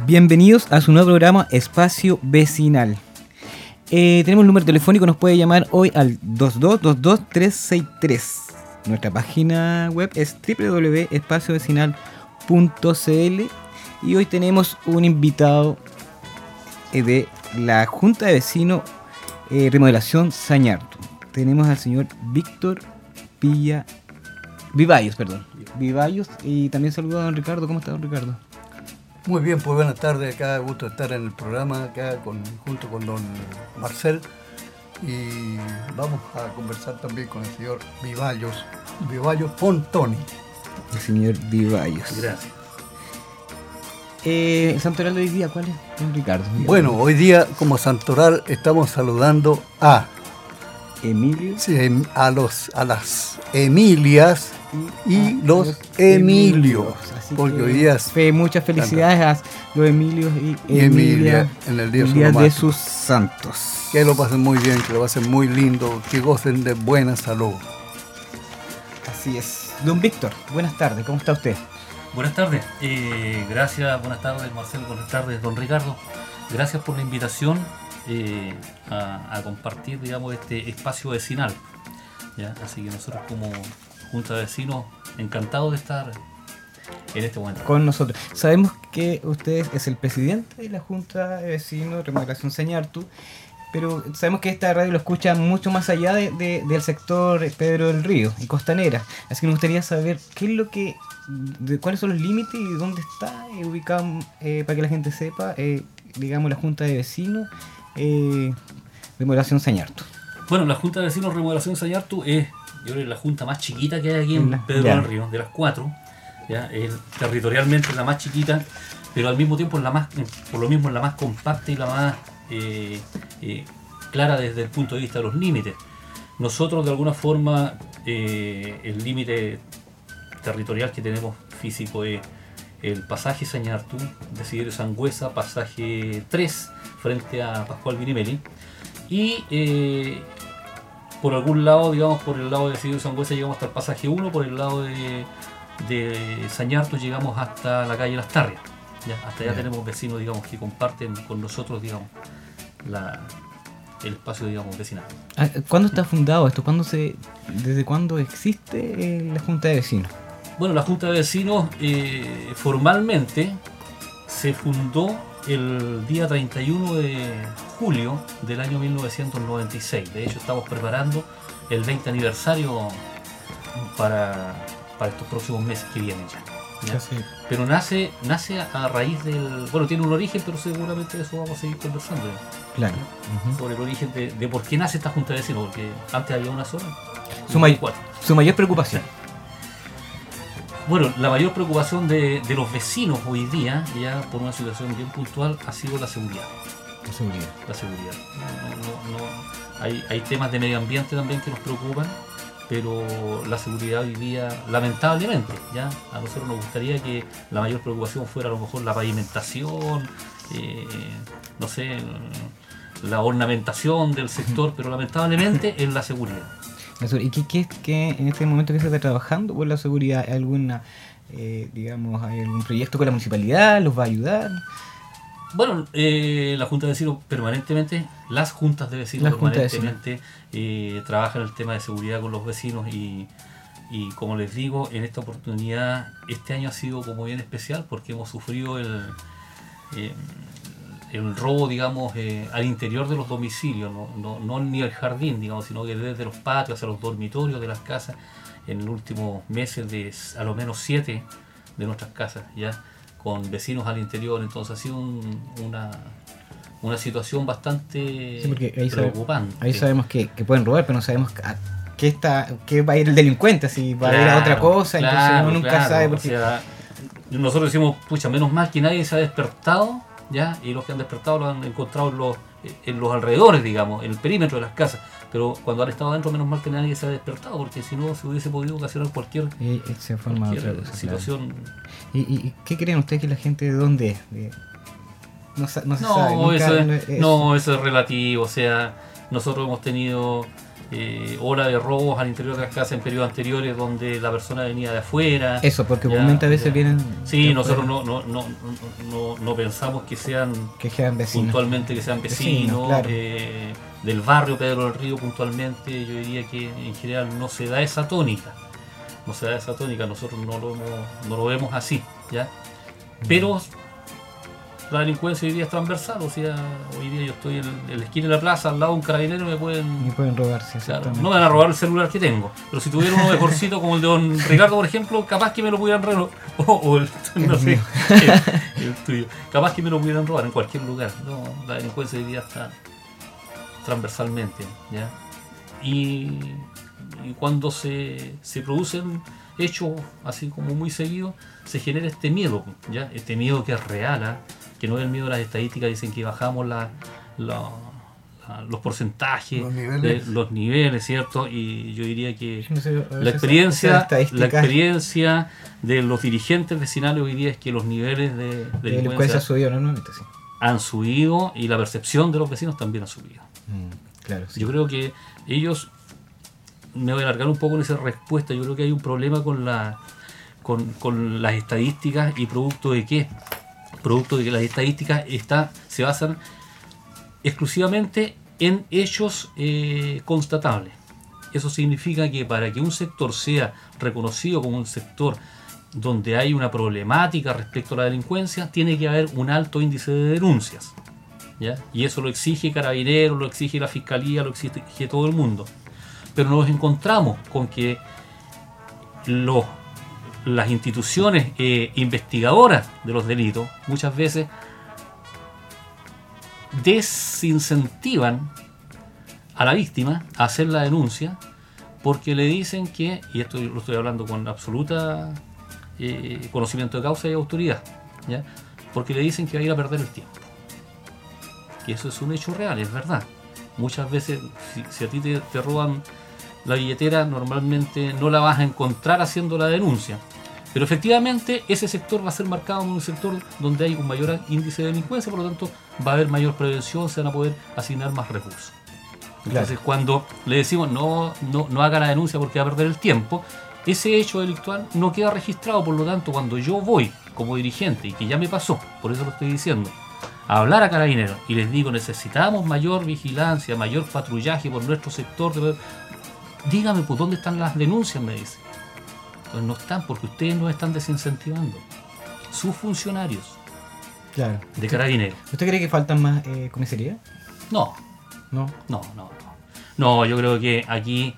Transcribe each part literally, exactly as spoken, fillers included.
Bienvenidos a su nuevo programa Espacio Vecinal. Eh, tenemos un número telefónico, nos puede llamar hoy al dos dos dos dos tres seis tres. Nuestra página web es doble u doble u doble u punto espacio vecinal punto c l y hoy tenemos un invitado eh, de la Junta de Vecinos eh, Remodelación Sañartu. Tenemos al señor Víctor Villa Vivallos, perdón. Vivallos, y también saludo a don Ricardo. ¿Cómo está, don Ricardo? Muy bien, pues buenas tardes, acá gusto estar en el programa acá con, junto con don Marcel, y vamos a conversar también con el señor Vivallos, Vivallos Fontoni. El señor Vivallos. Gracias. Eh, ¿El santoral de hoy día cuál es, don Ricardo? Bueno, hoy día como santoral estamos saludando a Emilio. Sí, a, los, a las Emilias y ah, los, los Emilios. Así porque que hoy día es, fe, muchas felicidades a los Emilios y, y Emilia, Emilia en el día, el día de sus santos. Que lo pasen muy bien, que lo pasen muy lindo, que gocen de buena salud. Así es. Don Víctor, buenas tardes, ¿cómo está usted? Buenas tardes, eh, gracias, buenas tardes Marcelo, buenas tardes don Ricardo. Gracias por la invitación eh, a, a compartir, digamos, este espacio vecinal. ¿Ya? Así que nosotros como Junta de Vecinos, encantados de estar en este momento con nosotros. Sabemos que usted es el presidente de la Junta de Vecinos Remodelación Sañartu, pero sabemos que esta radio lo escucha mucho más allá de, de, del sector Pedro del Río y Costanera. Así que nos gustaría saber qué es lo que, de, cuáles son los límites y dónde está eh, ubicado, eh, para que la gente sepa, eh, digamos, la Junta de Vecinos eh, Remodelación Sañartu. Bueno, la Junta de Vecinos Remodelación Sañartu es, yo creo, la junta más chiquita que hay aquí en la, Pedro ya. del Río, de las cuatro. ¿Ya? Es territorialmente la más chiquita, pero al mismo tiempo es la más, por lo mismo es la más compacta y la más eh, eh, clara desde el punto de vista de los límites. Nosotros de alguna forma eh, el límite territorial que tenemos físico es el pasaje Sañartu, Desiderio Sangüesa, pasaje tres frente a Pascual Vinimeli, y eh, por algún lado, digamos, por el lado de Desiderio Sangüesa llegamos hasta el pasaje uno, por el lado de de Sañartu llegamos hasta la calle Las Tarrias. ¿Ya? Hasta allá yeah. tenemos vecinos, digamos, que comparten con nosotros, digamos, la, el espacio, digamos, vecinal. ¿Cuándo está fundado esto? ¿Cuándo se, ¿Desde cuándo existe eh, la Junta de Vecinos? Bueno, la Junta de Vecinos eh, formalmente se fundó el día treinta y uno de julio del año mil novecientos noventa y seis. De hecho, estamos preparando el veinte aniversario para... para estos próximos meses que vienen ya, ¿ya? Sí. Pero nace nace a raíz del... Bueno, tiene un origen, pero seguramente de eso vamos a seguir conversando. Claro. Uh-huh. Sobre el origen de, de por qué nace esta Junta de Vecinos, porque antes había una sola. Su, may- su mayor preocupación. Bueno, la mayor preocupación de, de los vecinos hoy día, ya por una situación bien puntual, ha sido la seguridad. La seguridad. La seguridad. No, no, no, hay, hay temas de medio ambiente también que nos preocupan, pero la seguridad hoy día, lamentablemente, ya a nosotros nos gustaría que la mayor preocupación fuera a lo mejor la pavimentación, eh, no sé, la ornamentación del sector, pero lamentablemente es la seguridad. ¿Y qué, qué, qué en este momento que se está trabajando por la seguridad? ¿Hay alguna, eh, digamos, hay algún proyecto con la municipalidad? ¿Los va a ayudar? Bueno, eh, la Junta de Vecinos permanentemente, las juntas de vecinos las permanentemente eh, trabajan el tema de seguridad con los vecinos y, y como les digo, en esta oportunidad, este año ha sido como bien especial porque hemos sufrido el, eh, el robo, digamos, eh, al interior de los domicilios, no, no, no ni al jardín, digamos, sino que desde los patios a los dormitorios de las casas, en los últimos meses de a lo menos siete de nuestras casas, ya con vecinos al interior. Entonces ha sido un, una, una situación bastante sí, ahí preocupante. Sabe, ahí sabemos que, que pueden robar, pero no sabemos a qué, está, qué va a ir el delincuente, si va claro, a ir a otra cosa, claro, entonces uno nunca claro, sabe. Porque... O sea, nosotros decimos, pucha, menos mal que nadie se ha despertado, ya, y los que han despertado lo han encontrado en los, en los alrededores, digamos, en el perímetro de las casas. Pero cuando han estado adentro, menos mal que nadie se ha despertado, porque si no se hubiese podido ocasionar cualquier, y, y se forma cualquier otra cosa, situación. Claro. ¿Y, ¿Y qué creen ustedes que la gente de dónde es? De... No, no se no, sabe. Nunca, eso es, no, es... no, eso es relativo. O sea, nosotros hemos tenido eh, ola de robos al interior de las casas en periodos anteriores donde la persona venía de afuera. Eso, porque Ya, comúnmente a veces ya. vienen... Sí, de nosotros afuera, no, no, no, no, no pensamos que sean que sean vecinos. puntualmente que sean vecinos, Vecinos, claro. eh, del barrio Pedro del Río puntualmente. Yo diría que en general no se da esa tónica, no se da esa tónica, nosotros no lo, hemos- no lo vemos así, ¿ya? Pero la delincuencia hoy día es transversal, o sea, hoy día yo estoy en, en la esquina de la plaza, al lado de un carabinero, me pueden... Y pueden robarse, Claro, exactamente. no me van a robar el celular que tengo, pero si tuviera uno mejorcito como el de don Ricardo, por ejemplo, capaz que me lo pudieran robar, o, o el, no sé, el, el tuyo, capaz que me lo pudieran robar en cualquier lugar. No, la delincuencia hoy día está transversalmente, ¿ya? Y, y cuando se, se producen hechos así como muy seguidos, se genera este miedo, ¿ya? Este miedo que es real, ¿ah? Que no es el miedo de las estadísticas, dicen que bajamos la, la- la- los porcentajes, Los niveles. de- los niveles, ¿cierto? Y yo diría que No sé, a veces la esas experiencia, estadísticas la experiencia de los dirigentes vecinales hoy día es que los niveles de de delincuencia delincuencia subió normalmente, sí. han subido y la percepción de los vecinos también ha subido. Mm, claro, sí. Yo creo que ellos, me voy a alargar un poco en esa respuesta, yo creo que hay un problema con la con, con las estadísticas y producto de qué, producto de que las estadísticas está, se basan exclusivamente en hechos eh, constatables. Eso significa que para que un sector sea reconocido como un sector donde hay una problemática respecto a la delincuencia, tiene que haber un alto índice de denuncias, ¿ya? Y eso lo exige Carabineros, lo exige la Fiscalía, lo exige todo el mundo. Pero nos encontramos con que los, las instituciones eh, investigadoras de los delitos muchas veces desincentivan a la víctima a hacer la denuncia porque le dicen que, y esto lo estoy hablando con absoluta eh, conocimiento de causa y autoridad, ¿ya? Porque le dicen que va a ir a perder el tiempo. Que eso es un hecho real, es verdad. Muchas veces, si, si a ti te, te roban la billetera, normalmente no la vas a encontrar haciendo la denuncia. Pero efectivamente ese sector va a ser marcado como un sector donde hay un mayor índice de delincuencia, por lo tanto va a haber mayor prevención, se van a poder asignar más recursos. Entonces Claro. cuando le decimos no, no, no haga la denuncia porque va a perder el tiempo, ese hecho delictual no queda registrado, por lo tanto cuando yo voy como dirigente, y que ya me pasó, por eso lo estoy diciendo, a hablar a Carabineros y les digo necesitamos mayor vigilancia, mayor patrullaje por nuestro sector, de... dígame pues dónde están las denuncias, me dice. Pues no están, porque ustedes nos están desincentivando. Sus funcionarios Claro. de Carabineros. ¿Usted cree que faltan más eh, comisarías? No, No. no, no, no. No, yo creo que aquí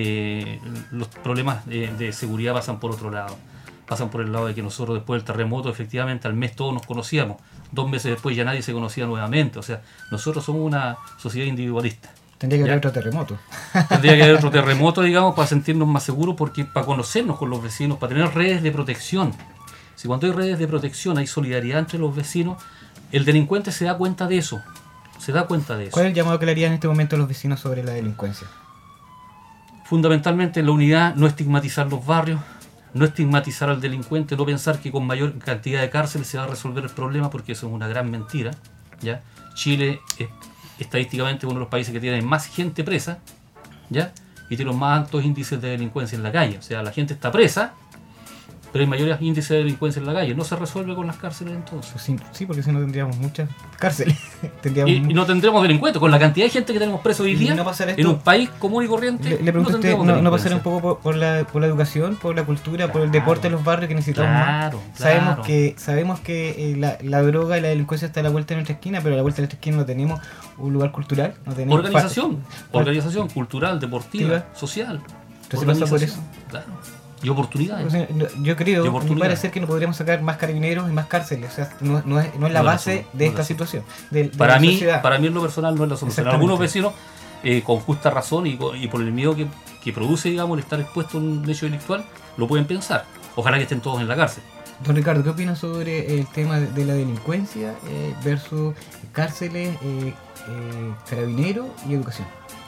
eh, los problemas de, de seguridad pasan por otro lado. Pasan por el lado de que nosotros después del terremoto, efectivamente, al mes todos nos conocíamos. Dos meses después ya nadie se conocía nuevamente. O sea, nosotros somos una sociedad individualista. Tendría que haber ¿Ya? otro terremoto. Tendría que haber otro terremoto, digamos, para sentirnos más seguros, porque para conocernos con los vecinos, para tener redes de protección. Si cuando hay redes de protección hay solidaridad entre los vecinos, el delincuente se da cuenta de eso. Se da cuenta de eso. ¿Cuál es el llamado que le haría en este momento a los vecinos sobre la delincuencia? Fundamentalmente en la unidad, no estigmatizar los barrios, no estigmatizar al delincuente, no pensar que con mayor cantidad de cárceles se va a resolver el problema, porque eso es una gran mentira, ¿ya? Chile es estadísticamente uno de los países que tiene más gente presa, ¿ya? Y tiene los más altos índices de delincuencia en la calle. O sea, la gente está presa, pero hay mayores índices de delincuencia en la calle. No se resuelve con las cárceles entonces. Pues sí, sí, porque si no tendríamos muchas cárceles. tendríamos Y, y no tendremos delincuentes. Con la cantidad de gente que tenemos preso hoy ¿Y día, no pasará esto? en un país común y corriente, Le, le pregunto no a usted, tendremos ¿no, ¿no delincuencia. pasará un poco por, por la, por la educación, por la cultura, por el Claro. deporte en los barrios que necesitamos más? Claro, Sabemos claro. que, sabemos que eh, la, la droga y la delincuencia está a la vuelta de nuestra esquina, pero a la vuelta de nuestra esquina no tenemos un lugar cultural. No tenemos Organización, fa- organización cultural, deportiva, Activa. social. Entonces pasa por Organización, claro. Y oportunidades. O sea, no- yo creo, Y a mi oportunidad. parecer, que no podríamos sacar más carabineros y más cárceles. O sea, no, no es, no es la No es la base solución, de no es esta la situación. de- de para la mí, sociedad. para mí en lo personal no es la solución. Exactamente. Algunos vecinos, eh, con justa razón y, co- y por el miedo que, que produce, digamos, el estar expuesto a un hecho delictual, lo pueden pensar. Ojalá que estén todos en la cárcel. Don Ricardo, ¿qué opinas sobre el tema de de la delincuencia eh, versus cárceles, eh, eh, carabineros y educación?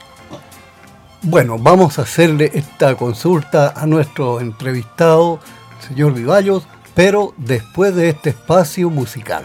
Bueno, vamos a hacerle esta consulta a nuestro entrevistado, señor Vivallos, pero después de este espacio musical.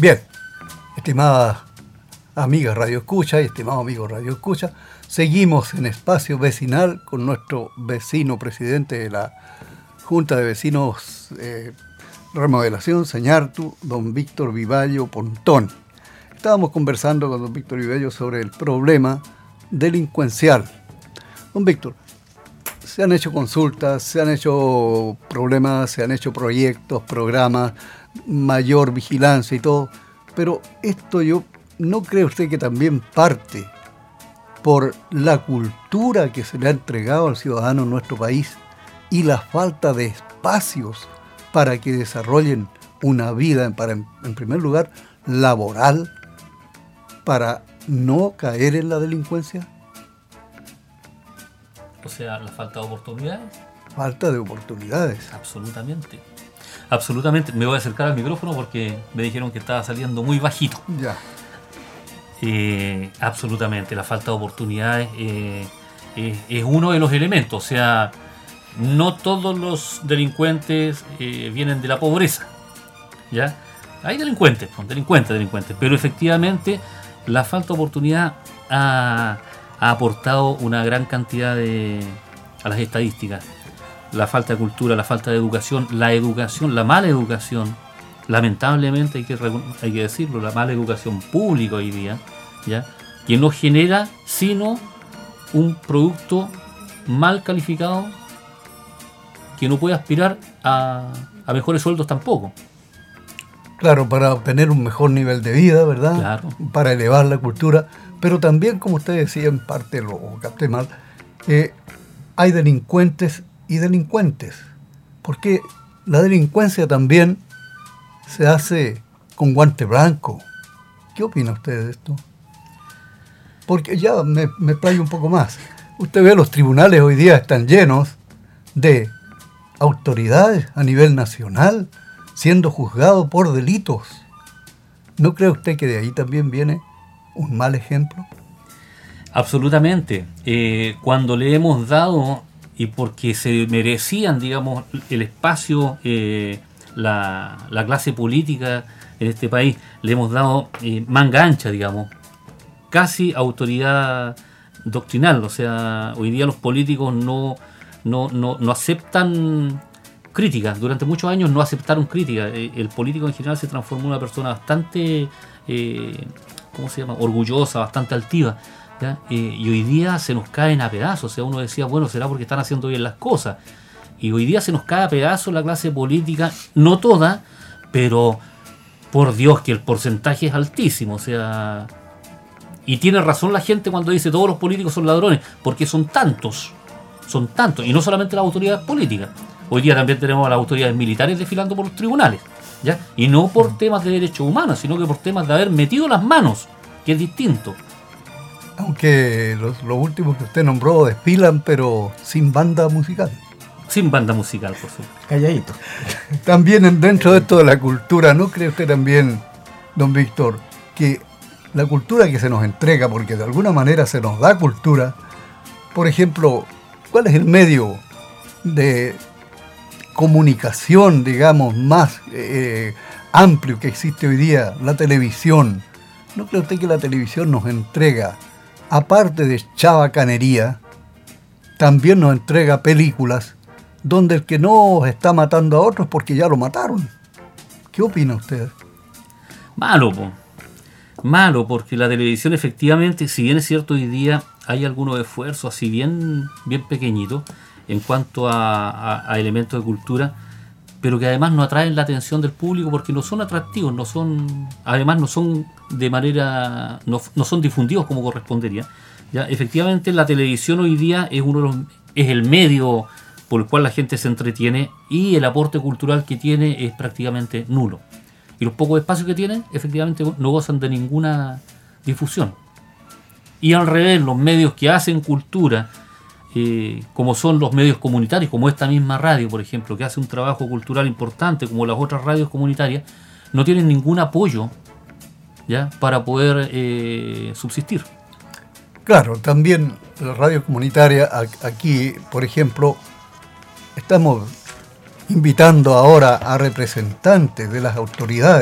Bien, estimadas amigas Radio Escucha y estimados amigos Radio Escucha, seguimos en Espacio Vecinal con nuestro vecino presidente de la Junta de Vecinos eh, Remodelación Sañartu, don Víctor Vivallo Pontón. Estábamos conversando con don Víctor Vivallo sobre el problema delincuencial. Don Víctor, se han hecho consultas, se han hecho problemas, se han hecho proyectos, programas, mayor vigilancia y todo, pero esto yo, ¿no cree usted que también parte por la cultura que se le ha entregado al ciudadano en nuestro país y la falta de espacios para que desarrollen una vida, para, en primer lugar, laboral, para no caer en la delincuencia? O sea, la falta de oportunidades. Falta de oportunidades. Absolutamente. Absolutamente. Me voy a acercar al micrófono porque me dijeron que estaba saliendo muy bajito. Ya. Eh, absolutamente. La falta de oportunidades eh, eh, es uno de los elementos. O sea, no todos los delincuentes eh, vienen de la pobreza. ¿Ya? Hay delincuentes, son delincuentes, delincuentes. Pero efectivamente, la falta de oportunidad ha... ha aportado una gran cantidad de, a las estadísticas. La falta de cultura, la falta de educación, la educación, la mala educación, lamentablemente hay que, hay que decirlo, la mala educación pública hoy día, ¿ya? Que no genera sino un producto mal calificado que no puede aspirar a, a mejores sueldos tampoco. Claro, para obtener un mejor nivel de vida, ¿verdad? Claro. Para elevar la cultura. Pero también, como usted decía, en parte lo capté mal, eh, hay delincuentes y delincuentes. Porque la delincuencia también se hace con guante blanco. ¿Qué opina usted de esto? Porque ya me, me explayo un poco más. Usted ve, los tribunales hoy día están llenos de autoridades a nivel nacional siendo juzgados por delitos. ¿No cree usted que de ahí también viene un mal ejemplo? Absolutamente. Eh, cuando le hemos dado, y porque se merecían, digamos, el espacio, eh, la, la clase política en este país, le hemos dado eh, manga ancha, digamos, casi autoridad doctrinal. O sea, hoy día los políticos no, no, no, no aceptan críticas. Durante muchos años no aceptaron críticas. El político en general se transformó en una persona bastante... Eh, ¿cómo se llama? Orgullosa, bastante altiva, ¿ya? Eh, y hoy día se nos caen a pedazos. O sea, uno decía, bueno, será porque están haciendo bien las cosas. Y hoy día se nos cae a pedazos la clase política, no toda, pero por Dios que el porcentaje es altísimo. O sea, y tiene razón la gente cuando dice todos los políticos son ladrones, porque son tantos, son tantos, y no solamente las autoridades políticas. Hoy día también tenemos a las autoridades militares desfilando por los tribunales, ¿ya? Y no por temas de derechos humanos, sino que por temas de haber metido las manos, que es distinto. Aunque los, los últimos que usted nombró desfilan, pero sin banda musical. Sin banda musical, por supuesto. Calladito. También dentro de esto de la cultura, ¿no cree usted también, don Víctor, que la cultura que se nos entrega, porque de alguna manera se nos da cultura, por ejemplo, ¿cuál es el medio de comunicación, digamos, más eh, amplio que existe hoy día? La televisión. ¿No cree usted que la televisión nos entrega, aparte de chabacanería, también nos entrega películas donde el que no está matando a otros porque ya lo mataron? ¿Qué opina usted? Malo, po. Malo, porque la televisión efectivamente, si bien es cierto hoy día hay algunos esfuerzos así bien, bien pequeñitos en cuanto a, a, a elementos de cultura, pero que además no atraen la atención del público porque no son atractivos, no son, además no son de manera, no, no son difundidos como correspondería. Ya, efectivamente la televisión hoy día es uno de los, es el medio por el cual la gente se entretiene y el aporte cultural que tiene es prácticamente nulo. Y los pocos espacios que tienen, efectivamente, no gozan de ninguna difusión. Y al revés, los medios que hacen cultura, eh, como son los medios comunitarios, como esta misma radio, por ejemplo, que hace un trabajo cultural importante, como las otras radios comunitarias, no tienen ningún apoyo, ¿ya?, para poder eh, subsistir. Claro, también la radio comunitaria, aquí, por ejemplo, estamos invitando ahora a representantes de las autoridades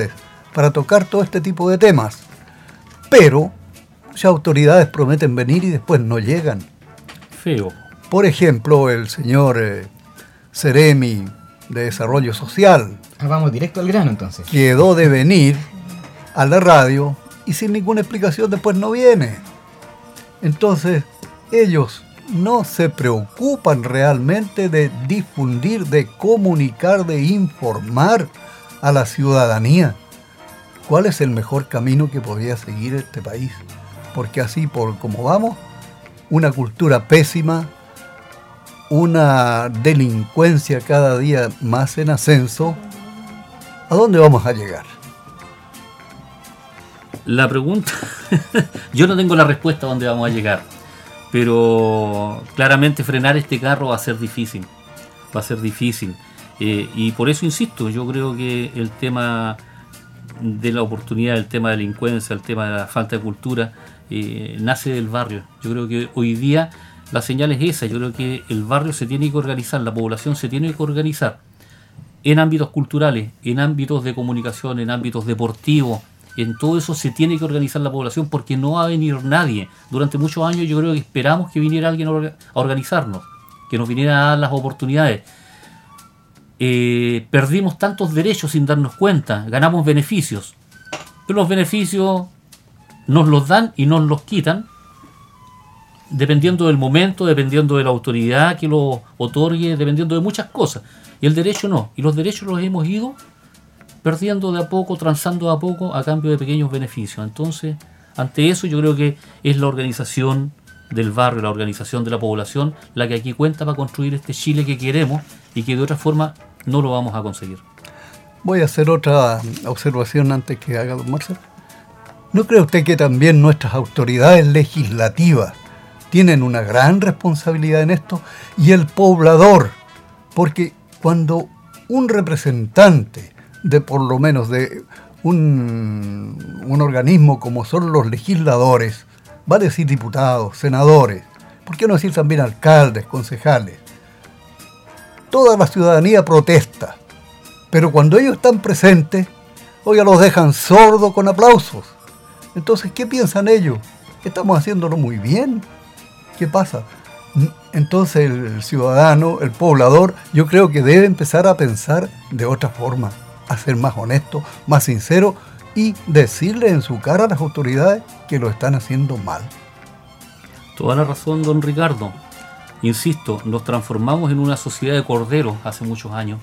para tocar todo este tipo de temas. Pero las autoridades prometen venir y después no llegan. Feo. Por ejemplo, el señor eh, Ceremi de Desarrollo Social. Ah, vamos directo al grano entonces. Quedó de venir a la radio y sin ninguna explicación después no viene. Entonces, ellos no se preocupan realmente de difundir, de comunicar, de informar a la ciudadanía cuál es el mejor camino que podría seguir este país. Porque así, por como vamos, una cultura pésima, una delincuencia cada día más en ascenso, ¿a dónde vamos a llegar? La pregunta, yo no tengo la respuesta a dónde vamos a llegar, pero claramente frenar este carro va a ser difícil, va a ser difícil. Eh, y por eso insisto, yo creo que el tema de la oportunidad, el tema de la delincuencia, el tema de la falta de cultura, eh, nace del barrio. Yo creo que hoy día la señal es esa, yo creo que el barrio se tiene que organizar, la población se tiene que organizar en ámbitos culturales, en ámbitos de comunicación, en ámbitos deportivos. En todo eso se tiene que organizar la población porque no va a venir nadie. Durante muchos años yo creo que esperamos que viniera alguien a organizarnos, que nos viniera a dar las oportunidades. Eh, perdimos tantos derechos sin darnos cuenta, ganamos beneficios, pero los beneficios nos los dan y nos los quitan dependiendo del momento, dependiendo de la autoridad que lo otorgue, dependiendo de muchas cosas. Y el derecho no, y los derechos los hemos ido perdiendo de a poco, transando de a poco a cambio de pequeños beneficios. Entonces, ante eso yo creo que es la organización del barrio, la organización de la población, la que aquí cuenta para construir este Chile que queremos y que de otra forma no lo vamos a conseguir. Voy a hacer otra observación antes que haga don Marcelo. ¿No cree usted que también nuestras autoridades legislativas tienen una gran responsabilidad en esto? Y el poblador, porque cuando un representante de por lo menos de un, un organismo como son los legisladores, va a decir diputados, senadores, ¿por qué no decir también alcaldes, concejales? Toda la ciudadanía protesta, pero cuando ellos están presentes, oiga, los dejan sordos con aplausos. Entonces, ¿qué piensan ellos? Estamos haciéndolo muy bien. ¿Qué pasa? Entonces el ciudadano, el poblador, yo creo que debe empezar a pensar de otra forma, a ser más honesto, más sincero y decirle en su cara a las autoridades que lo están haciendo mal. Toda la razón, don Ricardo. Insisto, nos transformamos en una sociedad de corderos hace muchos años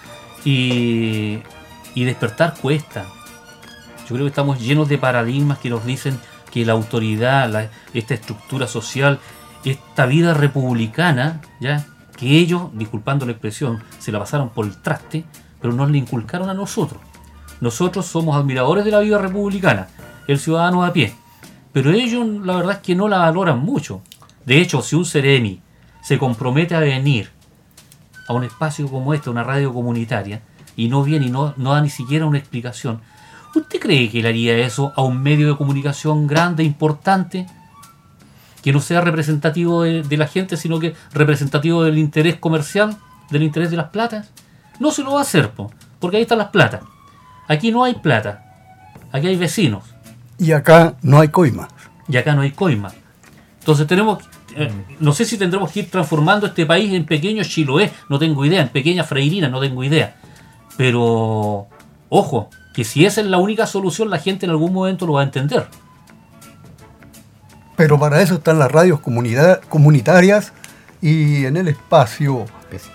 y, y despertar cuesta. Yo creo que estamos llenos de paradigmas que nos dicen que la autoridad, la, esta estructura social, esta vida republicana, ya que ellos, disculpando la expresión, se la pasaron por el traste, pero nos la inculcaron a nosotros. Nosotros somos admiradores de la vida republicana, el ciudadano a pie, pero ellos la verdad es que no la valoran mucho. De hecho, si un Ceremi se compromete a venir a un espacio como este, una radio comunitaria, y no viene y no, no da ni siquiera una explicación, ¿usted cree que le haría eso a un medio de comunicación grande, importante, que no sea representativo de, de la gente, sino que representativo del interés comercial, del interés de las platas? No se lo va a hacer, po, porque ahí están las platas. Aquí no hay plata, aquí hay vecinos. Y acá no hay coima. Y acá no hay coima. Entonces tenemos, eh, no sé si tendremos que ir transformando este país en pequeños Chiloé, no tengo idea, en pequeñas Freirinas, no tengo idea. Pero, ojo, que si esa es la única solución, la gente en algún momento lo va a entender. Pero para eso están las radios comunidad, comunitarias y en el espacio,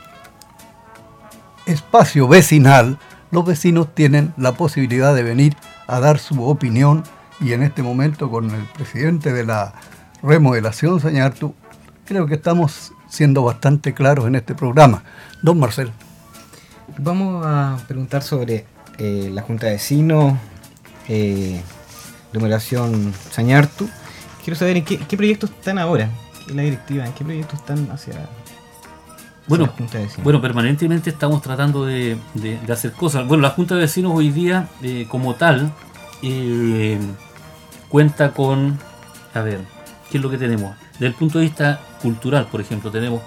espacio vecinal, los vecinos tienen la posibilidad de venir a dar su opinión y en este momento con el presidente de la remodelación, Sañartu, creo que estamos siendo bastante claros en este programa. Don Marcelo. Vamos a preguntar sobre eh, la Junta de Vecinos, eh, remodelación Sañartu. Quiero saber en qué, qué proyectos están ahora, en la directiva, en qué proyectos están hacia, hacia bueno, la Junta de Vecinos. Bueno, permanentemente estamos tratando de, de, de hacer cosas. Bueno, la Junta de Vecinos hoy día, eh, como tal, eh, cuenta con, a ver, ¿qué es lo que tenemos? Desde el punto de vista cultural, por ejemplo, tenemos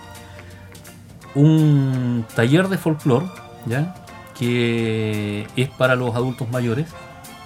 un taller de folclore, ¿ya?, que es para los adultos mayores,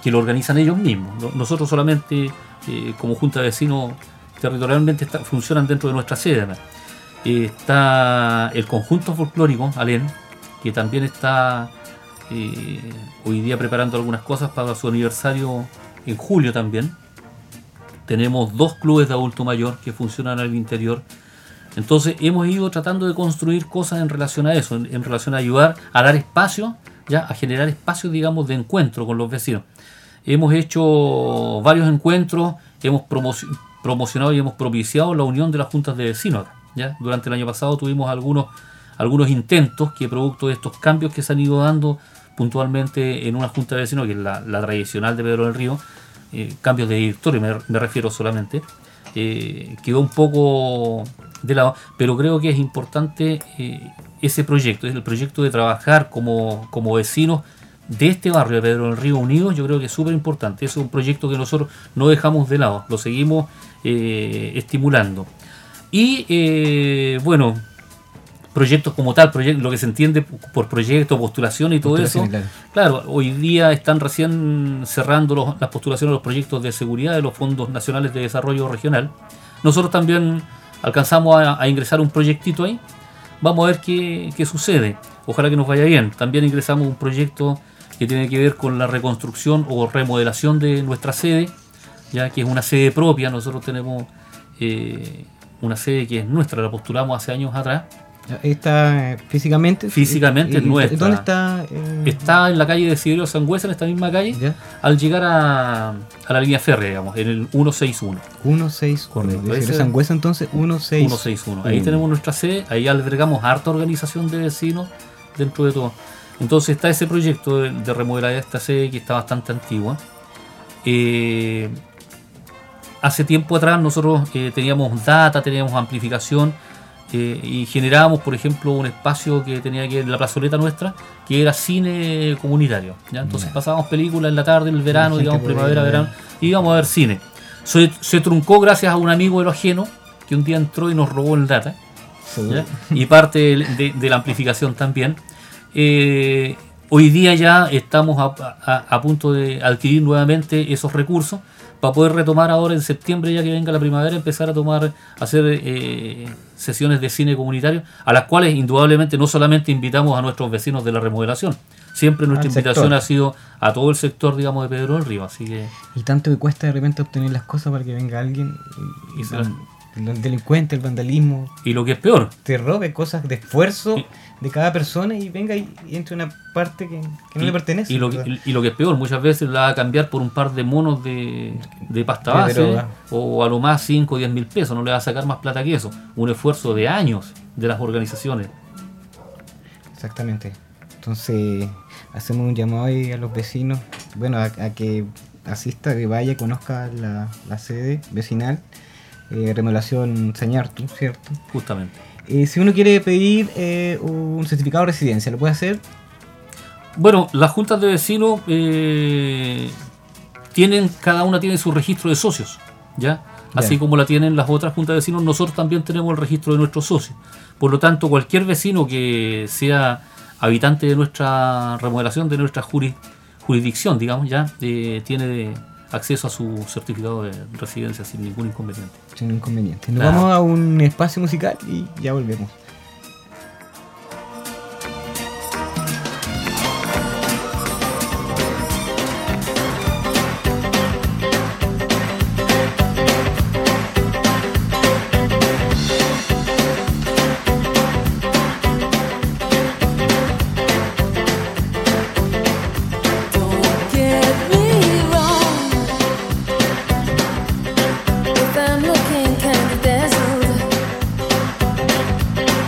que lo organizan ellos mismos. Nosotros solamente, eh, como Junta de Vecinos, territorialmente está, funcionan dentro de nuestra sede. Eh, está el conjunto folclórico, Alén, que también está eh, hoy día preparando algunas cosas para su aniversario en julio también. Tenemos dos clubes de adulto mayor que funcionan al interior. Entonces hemos ido tratando de construir cosas en relación a eso, en, en relación a ayudar a dar espacio, ya a generar espacios, digamos, de encuentro con los vecinos. Hemos hecho varios encuentros, hemos promoci- promocionado y hemos propiciado la unión de las juntas de vecinos. ¿Ya? Durante el año pasado tuvimos algunos, algunos intentos que, producto de estos cambios que se han ido dando puntualmente en una junta de vecinos, que es la, la tradicional de Pedro del Río, eh, cambios de directorio me, me refiero solamente, eh, quedó un poco de lado, pero creo que es importante eh, ese proyecto, es el proyecto de trabajar como, como vecinos de este barrio de Pedro del Río unidos. Yo creo que es súper importante. Es un proyecto que nosotros no dejamos de lado, lo seguimos eh, estimulando. Y eh, bueno, proyectos como tal, proyecto, lo que se entiende por proyecto, postulación y todo Postulación, eso. claro. Claro, hoy día están recién cerrando los, las postulaciones de los proyectos de seguridad de los fondos nacionales de desarrollo regional. Nosotros también alcanzamos a, a ingresar un proyectito ahí. Vamos a ver qué, qué sucede. Ojalá que nos vaya bien. También ingresamos un proyecto que tiene que ver con la reconstrucción o remodelación de nuestra sede, ya que es una sede propia. Nosotros tenemos eh, una sede que es nuestra, la postulamos hace años atrás. ¿Está eh, físicamente? Físicamente es nuestra. ¿Dónde está? Eh? Está en la calle de Desiderio Sangüesa, en esta misma calle, ¿Ya? al llegar a, a la línea férrea, digamos, en el ciento sesenta y uno. ciento sesenta y uno. Correcto. Desde Ese- Sangüesa entonces ciento sesenta y uno. ciento sesenta y uno. Ahí tenemos nuestra sede, ahí albergamos harta organización de vecinos dentro de todo. Entonces está ese proyecto de, de remodelar esta sede que está bastante antigua. Eh, hace tiempo atrás nosotros eh, teníamos data, teníamos amplificación eh, y generábamos, por ejemplo, un espacio que tenía que en la plazoleta nuestra, que era cine comunitario, ¿ya? Entonces Ya. pasábamos películas en la tarde, en el verano, gente digamos, podía primavera, ver. verano, y íbamos a ver cine. Se, se truncó gracias a un amigo de lo ajeno que un día entró y nos robó el data, Seguro. ¿ya? Y parte de, de- de la amplificación también. Eh, hoy día ya estamos a, a- a punto de adquirir nuevamente esos recursos para poder retomar ahora en septiembre, ya que venga la primavera, empezar a tomar, a hacer eh, sesiones de cine comunitario, a las cuales indudablemente no solamente invitamos a nuestros vecinos de la remodelación, siempre nuestra Al invitación sector. ha sido a todo el sector, digamos, de Pedro del Río, así que Y tanto que cuesta de repente obtener las cosas para que venga alguien y, Y se las- el, el delincuente, el vandalismo, y lo que es peor, te robe cosas de esfuerzo Sí. de cada persona y venga y, y entre una parte que, que no y, le pertenece. y lo que, ¿verdad? y lo que es peor, muchas veces la va a cambiar por un par de monos de, de pasta De base, droga. o a lo más cinco o diez mil pesos, no le va a sacar más plata que eso. Un esfuerzo de años de las organizaciones. Exactamente. Entonces, hacemos un llamado ahí a los vecinos, bueno, a, a que asista, que vaya, conozca la, la sede vecinal, eh, remodelación Sañartu, ¿cierto? Justamente. Eh, si uno quiere pedir eh, un certificado de residencia, ¿lo puede hacer? Bueno, las juntas de vecinos eh, tienen, cada una tiene su registro de socios, ¿ya? Así Ya. como la tienen las otras juntas de vecinos, nosotros también tenemos el registro de nuestros socios. Por lo tanto, cualquier vecino que sea habitante de nuestra remodelación, de nuestra juri- jurisdicción, digamos, ya eh, tiene acceso a su certificado de residencia sin ningún inconveniente. Sin inconveniente. Nos Ah. vamos a un espacio musical y ya volvemos. Don't get me wrong. If I'm looking kind of dazzled,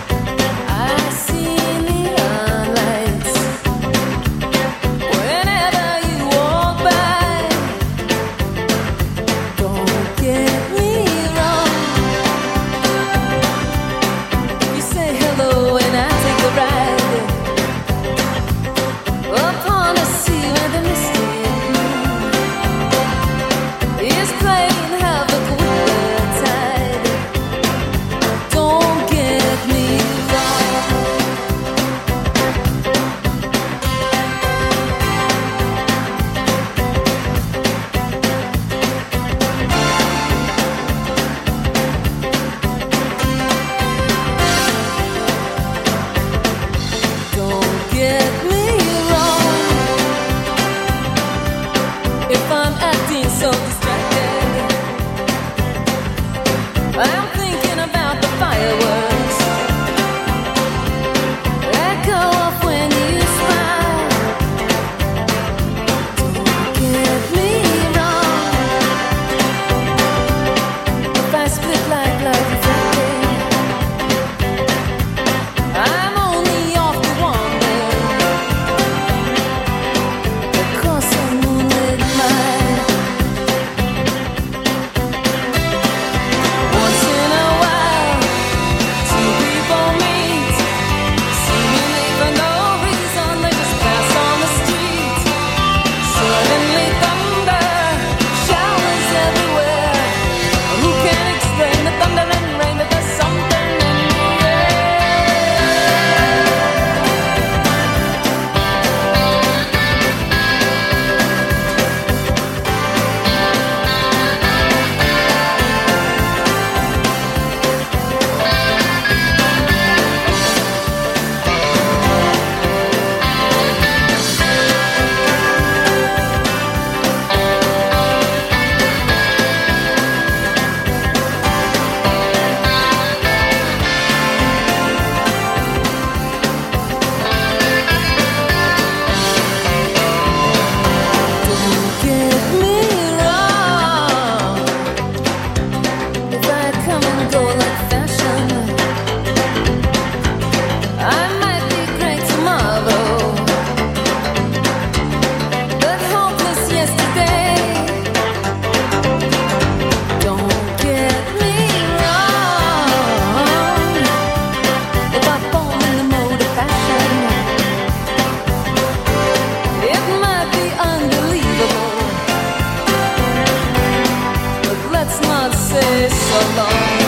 along.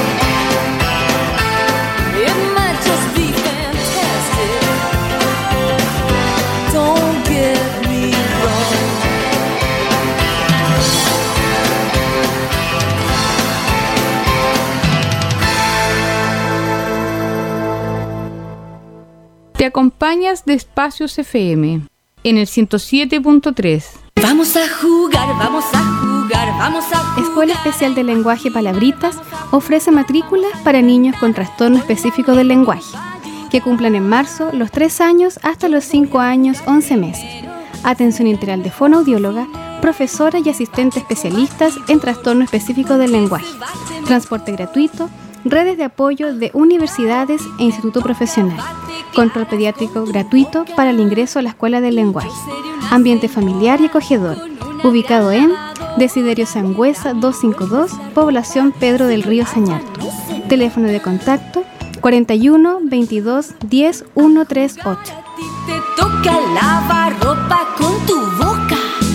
It might just be fantastic. Don't get me wrong. Te acompañas de Espacios F M en el ciento siete punto tres. Vamos a jugar, vamos a jugar, vamos a jugar. Escuela Especial de Lenguaje Palabritas ofrece matrículas para niños con trastorno específico del lenguaje, que cumplan en marzo los tres años hasta los cinco años once meses. Atención integral de fonoaudióloga, profesora y asistente especialistas en trastorno específico del lenguaje. Transporte gratuito, redes de apoyo de universidades e instituto profesional. Control pediátrico gratuito para el ingreso a la Escuela del Lenguaje. Ambiente familiar y acogedor. Ubicado en Desiderio Sangüesa doscientos cincuenta y dos, población Pedro del Río Sañarto. Teléfono de contacto cuarenta y uno, veintidós, diez, ciento treinta y ocho. Te toca lavar ropa con tu boca.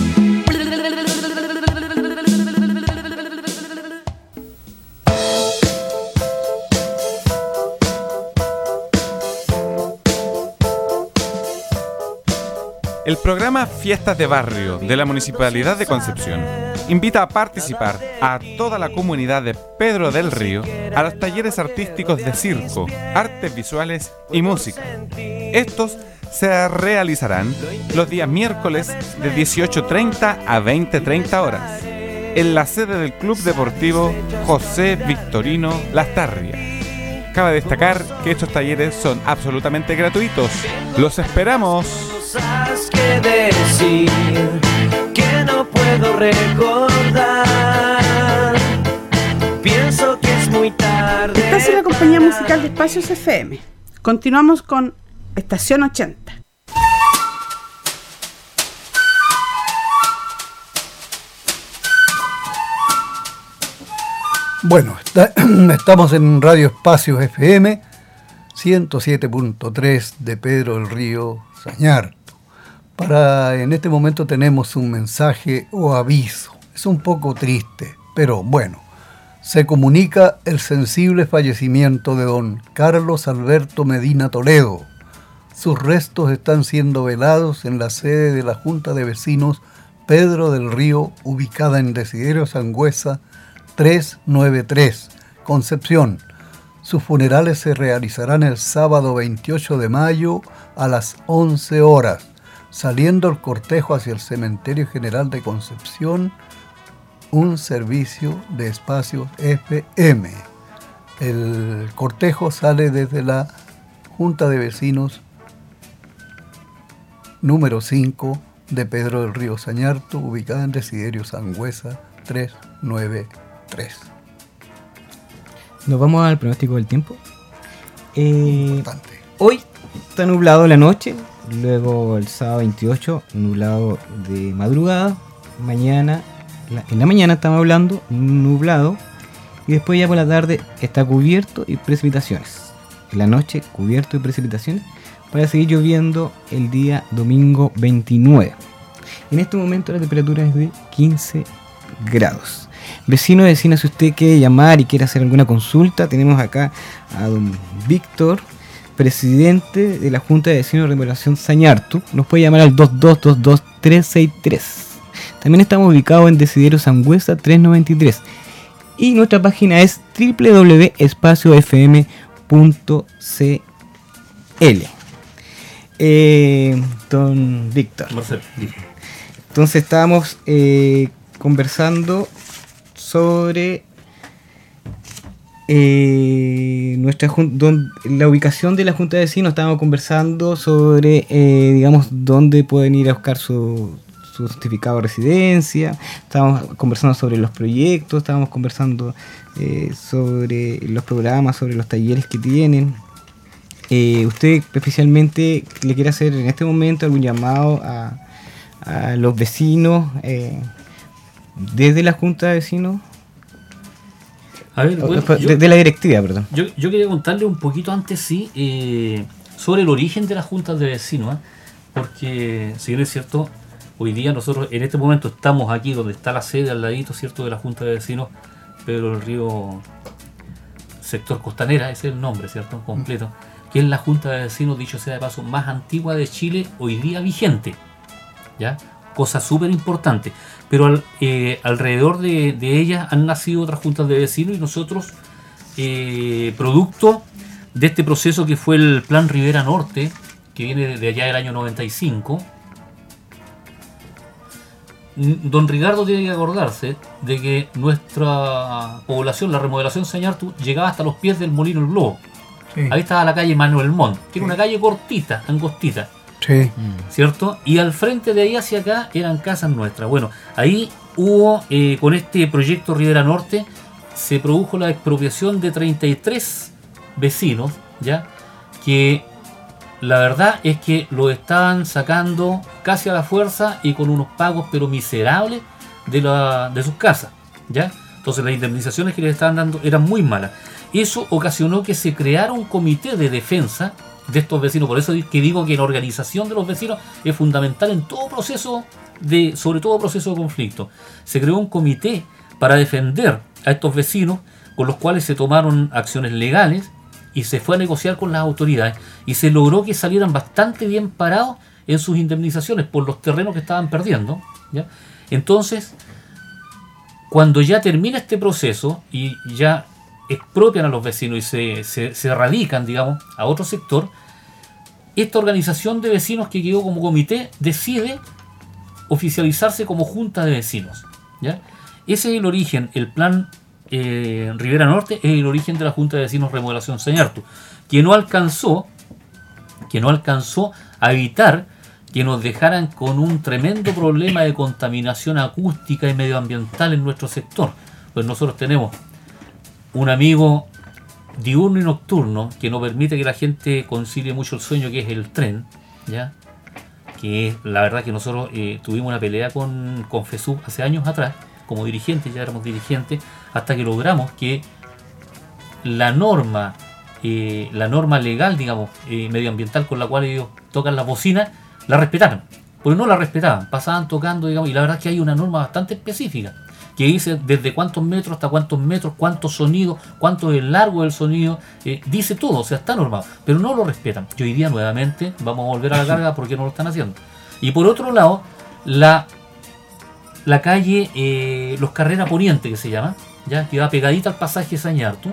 El programa Fiestas de Barrio de la Municipalidad de Concepción invita a participar a toda la comunidad de Pedro del Río a los talleres artísticos de circo, artes visuales y música. Estos se realizarán los días miércoles de dieciocho treinta a veinte treinta horas en la sede del Club Deportivo José Victorino Lastarria. Cabe destacar que estos talleres son absolutamente gratuitos. ¡Los esperamos! Cosas que decir que no puedo recordar. Pienso que es muy tarde. Esta es la compañía musical de Espacios F M. Continuamos con Estación ochenta. Bueno, está, estamos en Radio Espacios F M ciento siete punto tres de Pedro del Río Sañarto. Para, en este momento tenemos un mensaje o aviso. Es un poco triste, pero bueno. Se comunica el sensible fallecimiento de don Carlos Alberto Medina Toledo. Sus restos están siendo velados en la sede de la Junta de Vecinos Pedro del Río, ubicada en Desiderio Sangüesa trescientos noventa y tres, Concepción. Sus funerales se realizarán el sábado veintiocho de mayo a las once horas, saliendo el cortejo hacia el Cementerio General de Concepción, un servicio de Espacios F M. El cortejo sale desde la Junta de Vecinos número cinco de Pedro del Río Sañarto, ubicada en Desiderio Sangüesa trescientos noventa y tres. Nos vamos al pronóstico del tiempo. Eh, Importante. hoy está nublado la noche, luego el sábado veintiocho, nublado de madrugada. Mañana, la, en la mañana estamos hablando, nublado. Y después ya por la tarde está cubierto y precipitaciones. En la noche, cubierto y precipitaciones, para seguir lloviendo el día domingo veintinueve. En este momento la temperatura es de quince grados. Vecino, vecina, si usted quiere llamar y quiere hacer alguna consulta, tenemos acá a don Víctor, presidente de la Junta de Vecinos de Remodelación Sañarto. Nos puede llamar al dos dos dos dos, tres seis tres. También estamos ubicados en Desiderio Sangüesa trescientos noventa y tres. Y nuestra página es doble u doble u doble u punto espacio f m punto c l. Eh, don Víctor. Marcelo, dijo. Entonces estábamos eh, conversando sobre eh, nuestra jun- don- la ubicación de la Junta de Vecinos. Estábamos conversando sobre, eh, digamos, dónde pueden ir a buscar su, su certificado de residencia. Estábamos conversando sobre los proyectos, estábamos conversando eh, sobre los programas, sobre los talleres que tienen. Eh, ¿Usted especialmente le quiere hacer en este momento algún llamado a, a los vecinos eh, desde la Junta de Vecinos? A ver, bueno, de, yo, de la directiva, perdón. yo, yo quería contarle un poquito antes, sí, eh, sobre el origen de las juntas de vecinos, ¿eh? Porque, si bien es cierto, hoy día nosotros en este momento estamos aquí donde está la sede al ladito, ¿cierto?, de la Junta de Vecinos Pedro del Río sector Costanera, ese es el nombre, ¿cierto? Completo, que es la Junta de Vecinos, dicho sea de paso, más antigua de Chile hoy día vigente, ¿ya? Cosa súper importante. Pero al, eh, alrededor de, de ella han nacido otras juntas de vecinos y nosotros, eh, producto de este proceso que fue el Plan Rivera Norte, que viene de allá del año noventa y cinco, don Ricardo tiene que acordarse de que nuestra población, la remodelación Sañartu, llegaba hasta los pies del Molino El Globo. Sí. Ahí estaba la calle Manuel Montt, que era una calle cortita, angostita. Sí. ¿Cierto? Y al frente de ahí hacia acá eran casas nuestras. Bueno, ahí hubo, eh, con este proyecto Rivera Norte, se produjo la expropiación de treinta y tres vecinos, ¿ya? Que la verdad es que lo estaban sacando casi a la fuerza y con unos pagos pero miserables de, la, de sus casas, ¿ya? Entonces las indemnizaciones que les estaban dando eran muy malas. Eso ocasionó que se creara un comité de defensa de estos vecinos. Por eso que digo que la organización de los vecinos es fundamental en todo proceso de, sobre todo proceso de conflicto. Se creó un comité para defender a estos vecinos, con los cuales se tomaron acciones legales y se fue a negociar con las autoridades y se logró que salieran bastante bien parados en sus indemnizaciones por los terrenos que estaban perdiendo, ¿ya? Entonces, cuando ya termina este proceso y ya expropian a los vecinos y se, se, se radican, digamos, a otro sector, esta organización de vecinos que quedó como comité decide oficializarse como junta de vecinos, ¿ya? Ese es el origen, el plan eh, Rivera Norte es el origen de la Junta de Vecinos Remodelación Sañartu, que no alcanzó, que no alcanzó a evitar que nos dejaran con un tremendo problema de contaminación acústica y medioambiental en nuestro sector. Pues nosotros tenemos un amigo diurno y nocturno que no permite que la gente concilie mucho el sueño, que es el tren, ¿ya? Que es, la verdad que nosotros eh, tuvimos una pelea con, con FESUB hace años atrás, como dirigentes, ya éramos dirigentes, hasta que logramos que la norma, eh, la norma legal, digamos, eh, medioambiental con la cual ellos tocan la bocina, la respetaran. Porque no la respetaban, pasaban tocando, digamos, y la verdad es que hay una norma bastante específica que dice desde cuántos metros hasta cuántos metros, cuántos sonidos, cuánto es el largo del sonido, eh, dice todo, o sea, está normado, pero no lo respetan. Y hoy día nuevamente vamos a volver a la carga porque no lo están haciendo. Y por otro lado, la la calle eh, Los Carrera Poniente, que se llama, ya que va pegadita al pasaje Sañartu,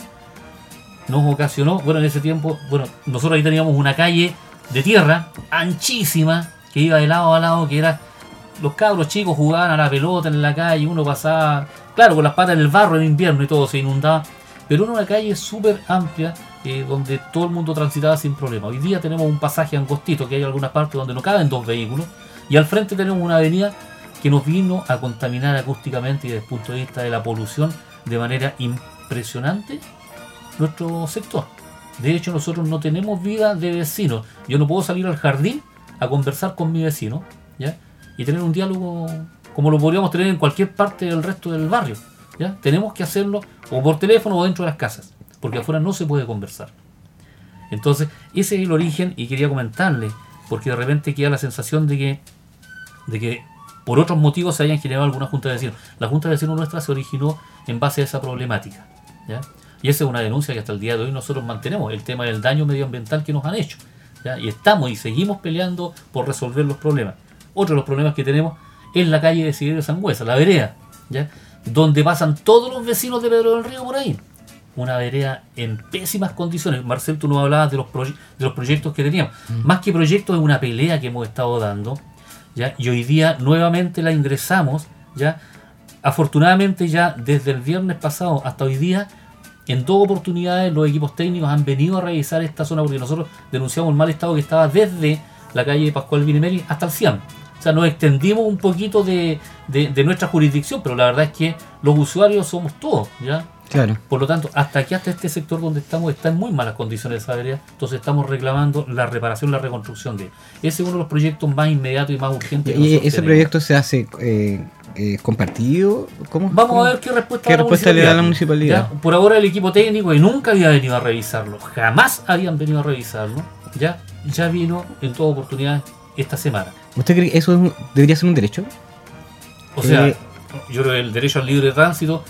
nos ocasionó, bueno, en ese tiempo, bueno, nosotros ahí teníamos una calle de tierra anchísima que iba de lado a lado, que era, los cabros chicos jugaban a la pelota en la calle, uno pasaba, claro, con las patas en el barro en invierno y todo se inundaba, pero era una calle súper amplia eh, donde todo el mundo transitaba sin problema. Hoy día tenemos un pasaje angostito, que hay algunas partes donde no caben dos vehículos, y al frente tenemos una avenida que nos vino a contaminar acústicamente y desde el punto de vista de la polución de manera impresionante nuestro sector. De hecho, nosotros no tenemos vida de vecinos. Yo no puedo salir al jardín a conversar con mi vecino, ¿ya? Y tener un diálogo como lo podríamos tener en cualquier parte del resto del barrio, ¿ya? Tenemos que hacerlo o por teléfono o dentro de las casas, porque afuera no se puede conversar. Entonces, ese es el origen y quería comentarle, porque de repente queda la sensación de que, de que por otros motivos se hayan generado alguna junta de vecinos. La junta de vecinos nuestra se originó en base a esa problemática, ¿ya? Y esa es una denuncia que hasta el día de hoy nosotros mantenemos, el tema del daño medioambiental que nos han hecho, ¿ya? Y estamos y seguimos peleando por resolver los problemas. Otro de los problemas que tenemos es la calle de Siderio Sangüesa, la vereda, ¿ya? Donde pasan todos los vecinos de Pedro del Río por ahí. Una vereda en pésimas condiciones. Marcel, tú nos hablabas de los, proye- de los proyectos que teníamos. Mm. Más que proyectos, es una pelea que hemos estado dando, ¿ya? Y hoy día nuevamente la ingresamos, ¿ya? Afortunadamente ya desde el viernes pasado hasta hoy día, en dos oportunidades los equipos técnicos han venido a revisar esta zona porque nosotros denunciamos el mal estado que estaba desde la calle Pascual Vinemeri hasta el Ciam. O sea, nos extendimos un poquito de, de, de nuestra jurisdicción, pero la verdad es que los usuarios somos todos, ¿ya? Claro. Por lo tanto, hasta aquí, hasta este sector donde estamos, está en muy malas condiciones esa vereda. Entonces estamos reclamando la reparación, la reconstrucción de él. Ese es uno de los proyectos más inmediatos y más urgentes. ¿Y ese tenemos. proyecto se hace eh, eh, compartido? ¿Cómo? Vamos ¿Cómo? a ver qué respuesta, ¿Qué respuesta le da la municipalidad? ¿Ya? Por ahora el equipo técnico, que nunca había venido a revisarlo, jamás habían venido a revisarlo, ya, ya vino en toda oportunidad esta semana. ¿Usted cree que eso es un, debería ser un derecho? O sea, eh, yo creo que el derecho al libre tránsito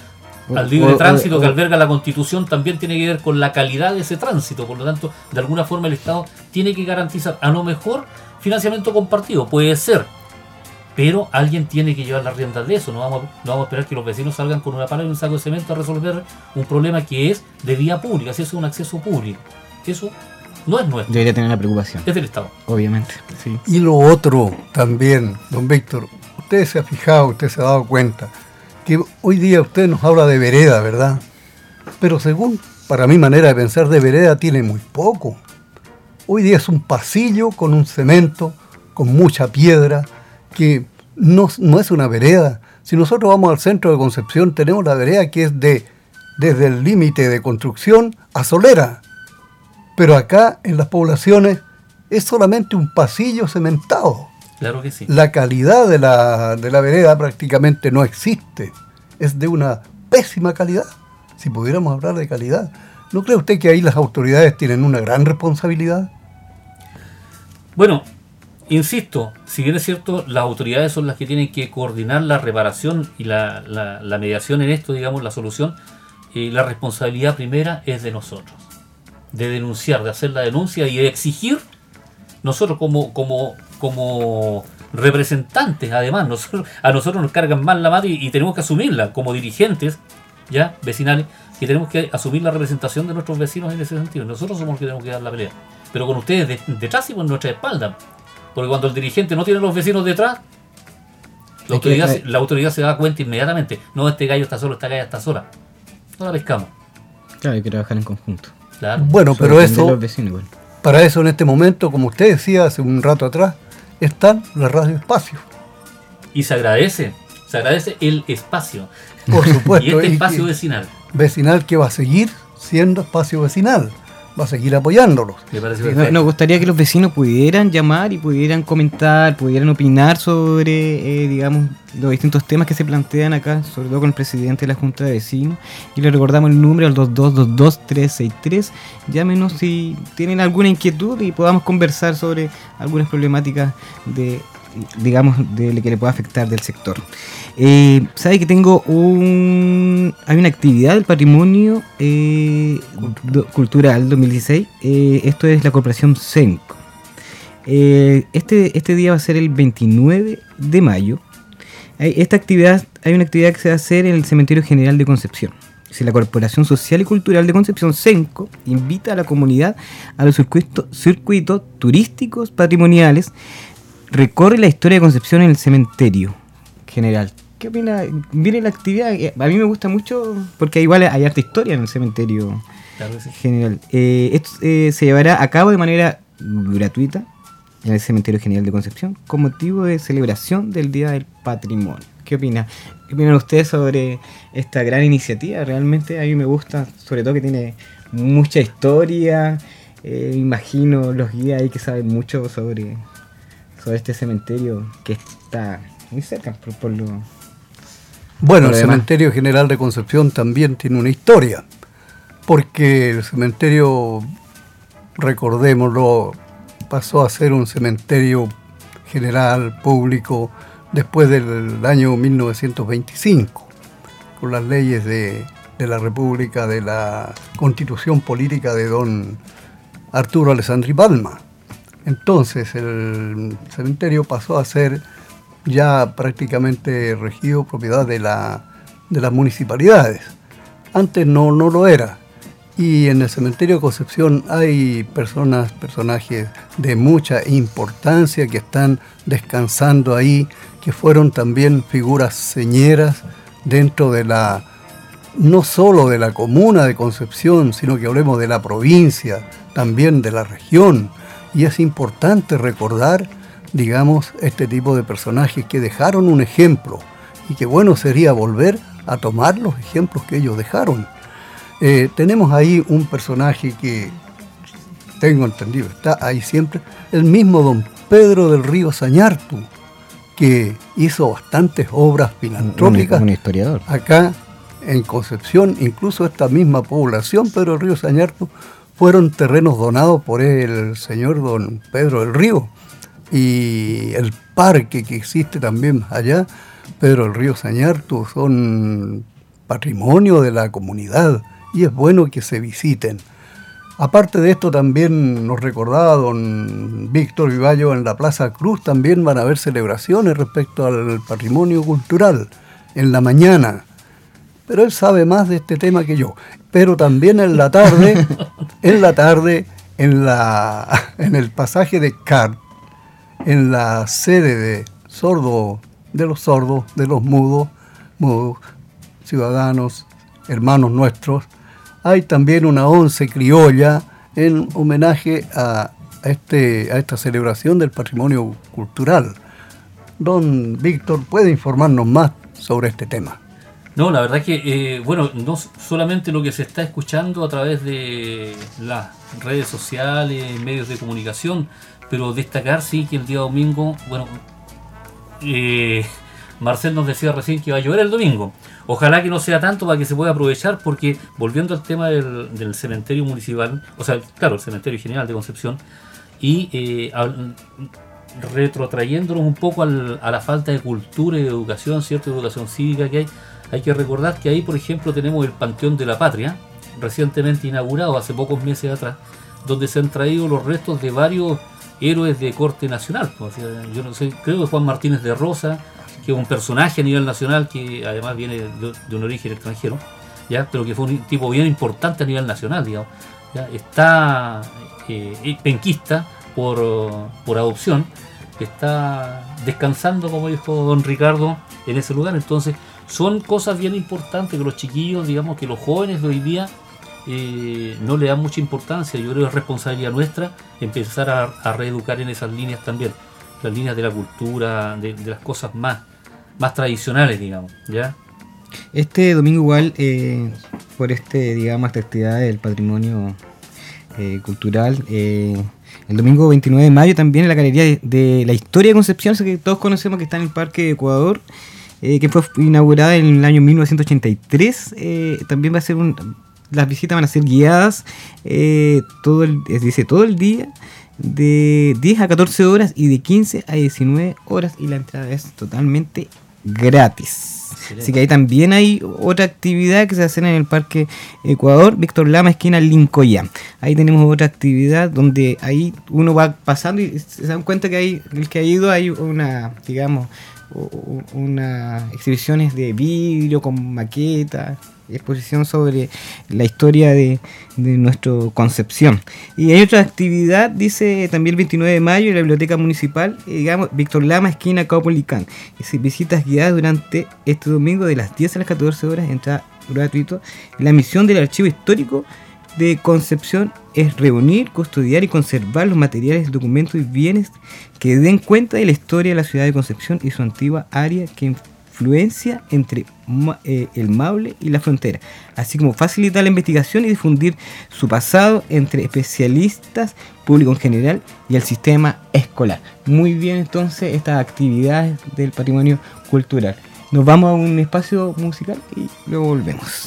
al libre o, tránsito o, o, que alberga la Constitución también tiene que ver con la calidad de ese tránsito. Por lo tanto, de alguna forma el Estado tiene que garantizar, a lo mejor, financiamiento compartido, puede ser, pero alguien tiene que llevar las riendas de eso. No vamos, no vamos a esperar que los vecinos salgan con una pala y un saco de cemento a resolver un problema que es de vía pública, si eso es un acceso público. Eso no es nuestro. Debería tener la preocupación. Es del Estado. Obviamente, sí. Y lo otro también, don Víctor, usted se ha fijado, usted se ha dado cuenta, que hoy día usted nos habla de vereda, ¿verdad? Pero según, para mi manera de pensar, de vereda tiene muy poco. Hoy día es un pasillo con un cemento, con mucha piedra, que no, no es una vereda. Si nosotros vamos al centro de Concepción, tenemos la vereda que es de desde el límite de construcción a Solera. Pero acá, en las poblaciones, es solamente un pasillo cementado. Claro que sí. La calidad de la, de la vereda prácticamente no existe. Es de una pésima calidad, si pudiéramos hablar de calidad. ¿No cree usted que ahí las autoridades tienen una gran responsabilidad? Bueno, insisto, si bien es cierto, las autoridades son las que tienen que coordinar la reparación y la, la, la mediación en esto, digamos, la solución, eh, la responsabilidad primera es de nosotros, de denunciar, de hacer la denuncia y de exigir, nosotros como, como, como representantes, además, nosotros, a nosotros nos cargan mal la mano y, y tenemos que asumirla como dirigentes ya vecinales, que tenemos que asumir la representación de nuestros vecinos en ese sentido. Nosotros somos los que tenemos que dar la pelea, pero con ustedes de, detrás y por nuestra espalda. Porque cuando el dirigente no tiene a los vecinos detrás, la autoridad, se, la autoridad se da cuenta inmediatamente. No, este gallo está solo, esta galla está sola. No la pescamos. Claro, hay que trabajar en conjunto. Claro. Bueno, pero eso, los vecinos, bueno. Para eso en este momento, como usted decía hace un rato atrás, están las radioespacios. Y se agradece, se agradece el espacio. Por supuesto. Y este y espacio vecinal. Vecinal que va a seguir siendo espacio vecinal. Va a seguir apoyándolos. Me parece Sí, no, nos gustaría que los vecinos pudieran llamar y pudieran comentar, pudieran opinar sobre, eh, digamos, los distintos temas que se plantean acá, sobre todo con el presidente de la Junta de Vecinos. Y le recordamos el número al dos dos dos dos tres seis tres. Llámenos si tienen alguna inquietud y podamos conversar sobre algunas problemáticas de, digamos, de que le pueda afectar del sector. Eh, ¿Sabe que tengo un... hay una actividad del patrimonio eh, do, cultural dos mil dieciséis? Eh, esto es la Corporación Senco. Eh, este, este día va a ser el veintinueve de mayo. Hay, esta actividad, hay una actividad que se va a hacer en el Cementerio General de Concepción. Si la Corporación Social y Cultural de Concepción, Senco, invita a la comunidad a los circuitos, circuitos turísticos patrimoniales. Recorre la historia de Concepción en el cementerio general. ¿Qué opina? Viene la actividad, a mí me gusta mucho porque igual hay harta historia en el cementerio claro, sí. general. Eh, esto eh, se llevará a cabo de manera gratuita en el Cementerio General de Concepción con motivo de celebración del Día del Patrimonio. ¿Qué opina? ¿Qué opinan ustedes sobre esta gran iniciativa? Realmente a mí me gusta, sobre todo que tiene mucha historia. Eh, imagino los guías ahí que saben mucho sobre, sobre este cementerio que está muy cerca por, por lo... Bueno, el Cementerio General de Concepción también tiene una historia, porque el cementerio, recordémoslo, pasó a ser un cementerio general, público, después del año mil novecientos veinticinco, con las leyes de, de la República, de la Constitución Política de don Arturo Alessandri Palma. Entonces el cementerio pasó a ser ya prácticamente regido propiedad de, la, de las municipalidades. Antes no, no lo era. Y en el cementerio de Concepción hay personas, personajes de mucha importancia que están descansando ahí, que fueron también figuras señeras dentro de la, no solo de la comuna de Concepción, sino que hablemos de la provincia, también de la región. Y es importante recordar, digamos, este tipo de personajes que dejaron un ejemplo y que bueno sería volver a tomar los ejemplos que ellos dejaron. Eh, tenemos ahí un personaje que, tengo entendido, está ahí siempre, el mismo don Pedro del Río Sañartu, que hizo bastantes obras filantrópicas un, un historiador. Acá en Concepción, incluso esta misma población, Pedro del Río Sañartu, fueron terrenos donados por el señor don Pedro del Río. Y el parque que existe también allá, Pedro del Río Sañartu, son patrimonio de la comunidad y es bueno que se visiten. Aparte de esto, también nos recordaba don Víctor Vivallo, en la Plaza Cruz también van a haber celebraciones respecto al patrimonio cultural en la mañana. Pero él sabe más de este tema que yo. Pero también en la tarde, en la tarde, en la en el pasaje de Cart, en la sede de sordo, de los sordos, de los mudos, mudos, ciudadanos, hermanos nuestros, hay también una once criolla en homenaje a, a, este, a esta celebración del patrimonio cultural. Don Víctor, ¿puede informarnos más sobre este tema? No, la verdad que, eh, bueno, no solamente lo que se está escuchando a través de las redes sociales, medios de comunicación, pero destacar sí que el día domingo, bueno, eh, Marcel nos decía recién que va a llover el domingo. Ojalá que no sea tanto para que se pueda aprovechar, porque volviendo al tema del, del cementerio municipal, o sea, claro, el cementerio general de Concepción, y eh, al, retrotrayéndonos un poco al, a la falta de cultura y de educación, cierta educación cívica que hay, hay que recordar que ahí, por ejemplo, tenemos el Panteón de la Patria, recientemente inaugurado hace pocos meses atrás, donde se han traído los restos de varios héroes de corte nacional. O sea, yo no sé, creo que Juan Martínez de Rosa, que es un personaje a nivel nacional que además viene de, de un origen extranjero, ya, pero que fue un tipo bien importante a nivel nacional, digamos. Ya, está eh, penquista por, por adopción, está descansando, como dijo don Ricardo, en ese lugar. Entonces son cosas bien importantes que los chiquillos, digamos, que los jóvenes de hoy día eh, no le dan mucha importancia. Yo creo que es responsabilidad nuestra empezar a, a reeducar en esas líneas también, las líneas de la cultura, de, de las cosas más, más tradicionales, digamos, ¿ya? Este domingo igual, eh, por este, digamos, esta actividad del patrimonio eh, cultural, eh, el domingo veintinueve de mayo también en la Galería de, de la Historia de Concepción, que todos conocemos, que está en el Parque Ecuador, eh, que fue inaugurada en el año mil novecientos ochenta y tres, eh, también va a ser un, las visitas van a ser guiadas eh, todo el, es decir, todo el día, de diez a catorce horas y de quince a diecinueve horas, y la entrada es totalmente gratis. Excelente. Así que ahí también hay otra actividad que se hace en el Parque Ecuador, Víctor Lama, esquina Lincoya. Ahí tenemos otra actividad donde ahí uno va pasando y se dan cuenta que hay, el que ha ido, hay una, digamos, unas exhibiciones de vidrio con maquetas, exposición sobre la historia de, de nuestra Concepción. Y hay otra actividad, dice también el veintinueve de mayo, en la Biblioteca Municipal, eh, digamos, Víctor Lama, esquina Caupolicán. Visitas guiadas durante este domingo de las diez a las catorce horas, entrada gratuito. La misión del Archivo Histórico de Concepción es reunir, custodiar y conservar los materiales, documentos y bienes que den cuenta de la historia de la ciudad de Concepción y su antigua área que influencia entre eh, el Maule y la frontera, así como facilitar la investigación y difundir su pasado entre especialistas, público en general y el sistema escolar. Muy bien, entonces, estas actividades del patrimonio cultural. Nos vamos a un espacio musical y luego volvemos.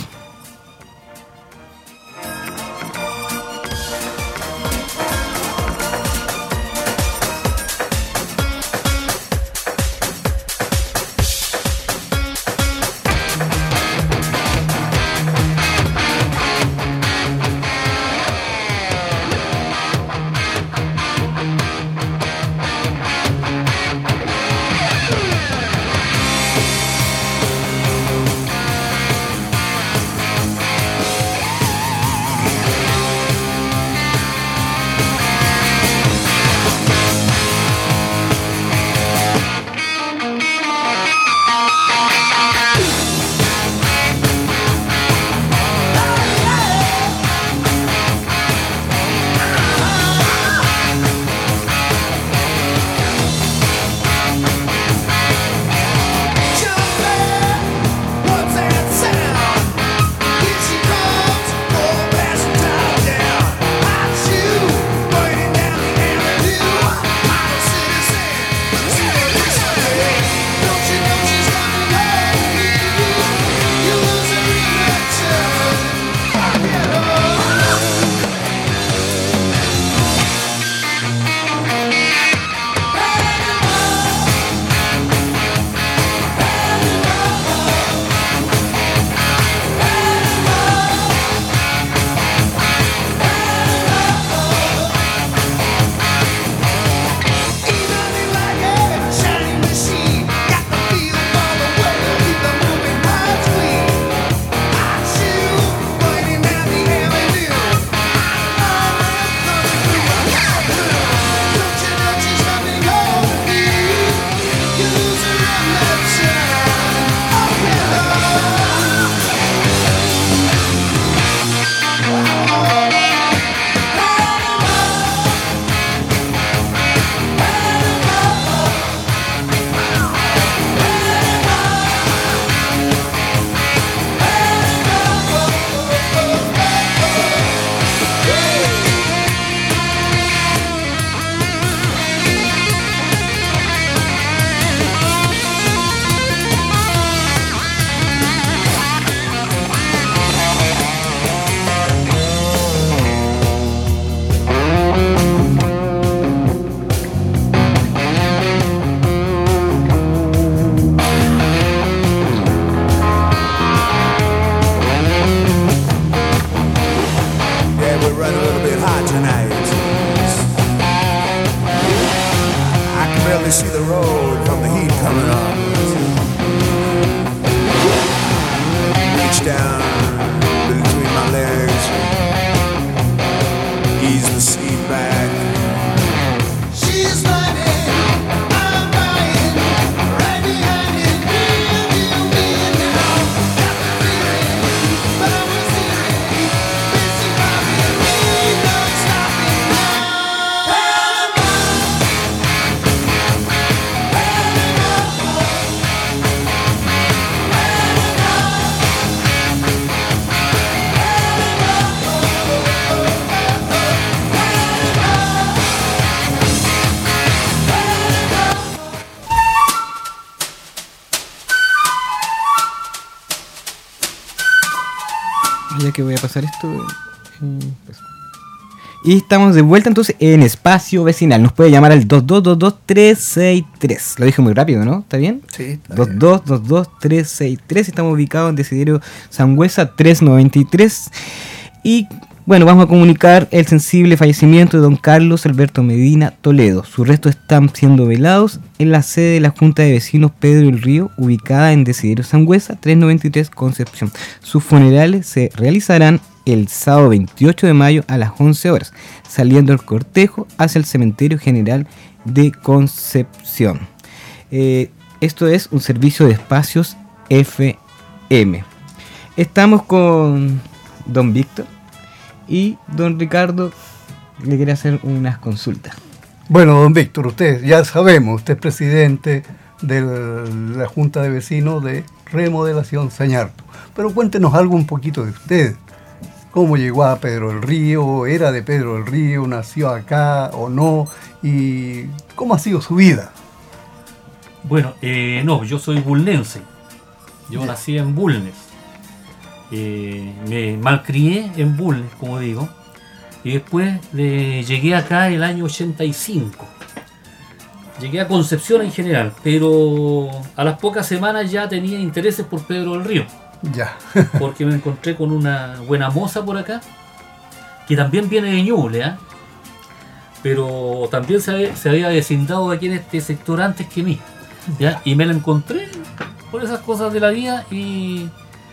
Ya que voy a pasar esto. eh, pues. Y estamos de vuelta entonces en Espacio Vecinal. Nos puede llamar al dos dos dos dos tres seis tres. Lo dije muy rápido, ¿no? ¿Está bien? Sí, está dos bien. dos dos dos tres seis tres. Estamos ubicados en Desiderio Sangüesa trescientos noventa y tres. Y bueno, vamos a comunicar el sensible fallecimiento de don Carlos Alberto Medina Toledo. Sus restos están siendo velados en la sede de la Junta de Vecinos Pedro del Río, ubicada en Desiderio Sangüesa trescientos noventa y tres, Concepción. Sus funerales se realizarán el sábado veintiocho de mayo a las once horas, saliendo el cortejo hacia el Cementerio General de Concepción. Eh, esto es un servicio de espacios F M. Estamos con don Víctor y don Ricardo le quiere hacer unas consultas. Bueno, don Víctor, usted ya sabemos, usted es presidente de la Junta de Vecinos de Remodelación Sañarto. Pero cuéntenos algo un poquito de usted. ¿Cómo llegó a Pedro del Río? ¿Era de Pedro del Río? ¿Nació acá o no? ¿Y cómo ha sido su vida? Bueno, eh, no, yo soy bulnense. Yo Ya. nací en Bulnes. Eh, me malcrié en Bulnes, como digo. Y después de, llegué acá el año ochenta y cinco. Llegué a Concepción en general, pero a las pocas semanas ya tenía intereses por Pedro del Río. Ya. Porque me encontré con una buena moza por acá, que también viene de Ñuble, ¿eh? Pero también se había, se había vecindado aquí en este sector antes que mí, ¿ya? Y me la encontré por esas cosas de la vida y,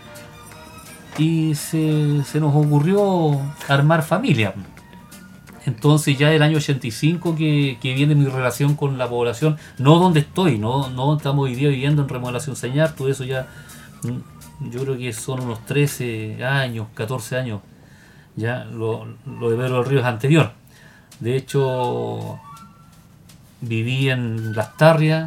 y se, se nos ocurrió armar familia. Entonces ya el año ochenta y cinco que, que viene mi relación con la población, no donde estoy, no, no estamos hoy día viviendo en Remodelación Sañarto, todo eso ya... Yo creo que son unos trece años, catorce años. Ya lo, lo de Pedro del Río es anterior. De hecho, viví en Las Tarrias,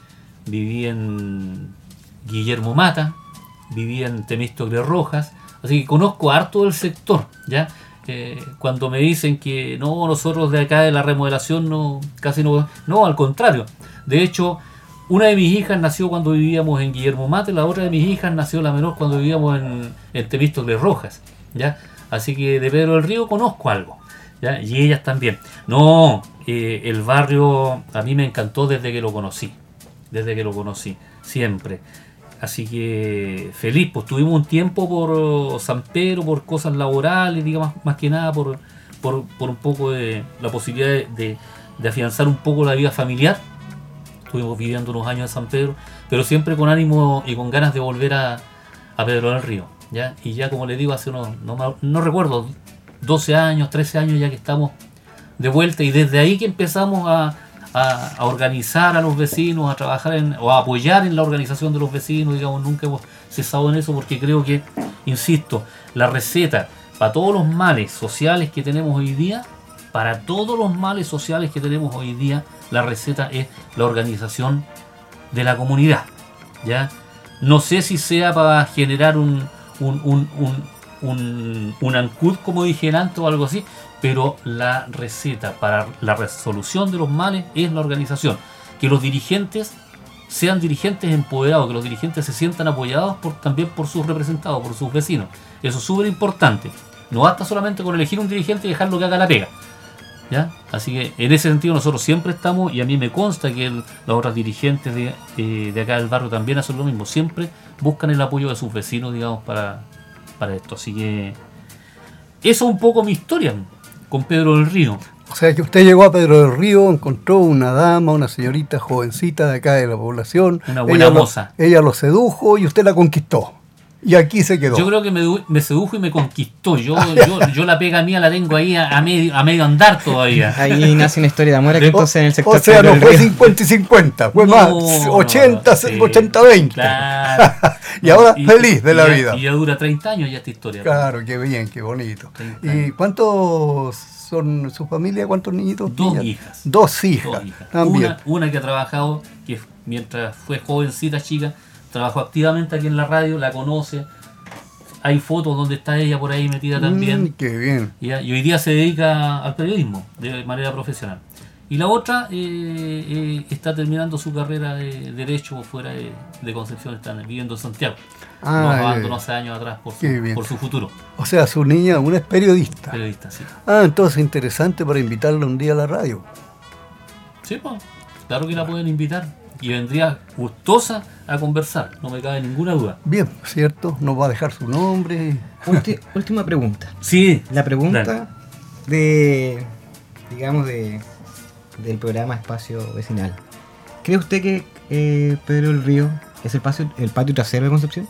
viví en Guillermo Mata, viví en Temístocles Rojas, así que conozco harto del sector. Ya eh, cuando me dicen que no, nosotros de acá de la remodelación no, casi no, no, al contrario. De hecho, una de mis hijas nació cuando vivíamos en Guillermo Mate, la otra de mis hijas nació, la menor, cuando vivíamos en, en Temístocles Rojas, ¿ya? Así que de Pedro del Río conozco algo, ¿ya? Y ellas también. No, eh, el barrio a mí me encantó desde que lo conocí, desde que lo conocí, siempre. Así que feliz, pues tuvimos un tiempo por San Pedro, por cosas laborales, digamos, más que nada por, por, por un poco de la posibilidad de, de, de afianzar un poco la vida familiar. Estuvimos viviendo unos años en San Pedro, pero siempre con ánimo y con ganas de volver a, a Pedro del Río, ¿ya? Y ya, como les digo, hace unos, no, no recuerdo, doce años, trece años ya que estamos de vuelta, y desde ahí que empezamos a, a, a organizar a los vecinos, a trabajar en, o a apoyar en la organización de los vecinos, digamos, nunca hemos cesado en eso, porque creo que, insisto, la receta para todos los males sociales que tenemos hoy día, para todos los males sociales que tenemos hoy día, la receta es la organización de la comunidad, ¿ya? No sé si sea para generar un un, un, un, un, un ANCUD, como dije antes, o algo así, pero la receta para la resolución de los males es la organización. Que los dirigentes sean dirigentes empoderados, que los dirigentes se sientan apoyados por, también por sus representados, por sus vecinos. Eso es súper importante. No basta solamente con elegir un dirigente y dejarlo que haga la pega, ¿ya? Así que en ese sentido nosotros siempre estamos, y a mí me consta que el, los otros dirigentes de, eh, de acá del barrio también hacen lo mismo, siempre buscan el apoyo de sus vecinos, digamos, para, para esto. Así que eso es un poco mi historia con Pedro del Río. O sea que usted llegó a Pedro del Río, encontró una dama, una señorita jovencita de acá de la población. Una buena ella moza. Lo, ella lo sedujo y usted la conquistó. Y aquí se quedó. Yo creo que me, me sedujo y me conquistó. Yo, yo, yo la pega mía la tengo ahí a, a, medio, a medio andar todavía. Ahí nace una historia de amor aquí, entonces en el sector. O sea, no del fue Río. cincuenta y cincuenta, fue No, más no, ochenta, no, sí, ochenta veinte. Claro. Y ahora feliz de y la ya, vida. Y ya dura treinta años ya esta historia. Claro, qué bien, qué bonito. treinta ¿Y años. cuántos son su familia? ¿Cuántos niñitos? Dos tienen? hijas. Dos hijas. Dos hijas. También. Una, una que ha trabajado, que mientras fue jovencita chica, trabajó activamente aquí en la radio, la conoce. Hay fotos donde está ella por ahí metida también. Mm, qué bien. Y, y hoy día se dedica al periodismo de manera profesional. Y la otra eh, eh, está terminando su carrera de Derecho fuera de, de Concepción, está viviendo en Santiago. Ah, Nos eh, abandonó hace años atrás por su, qué bien. por su futuro. O sea, su niña, una es periodista. Periodista, sí. Ah, entonces interesante para invitarla un día a la radio. Sí, pues, claro que la pueden invitar y vendría gustosa a conversar, no me cabe ninguna duda. Bien, ¿cierto? Nos va a dejar su nombre. Ulti- última pregunta. Sí, La pregunta dale. de, digamos, de del programa Espacio Vecinal. ¿Cree usted que eh, Pedro del Río es el patio, el patio trasero de Concepción?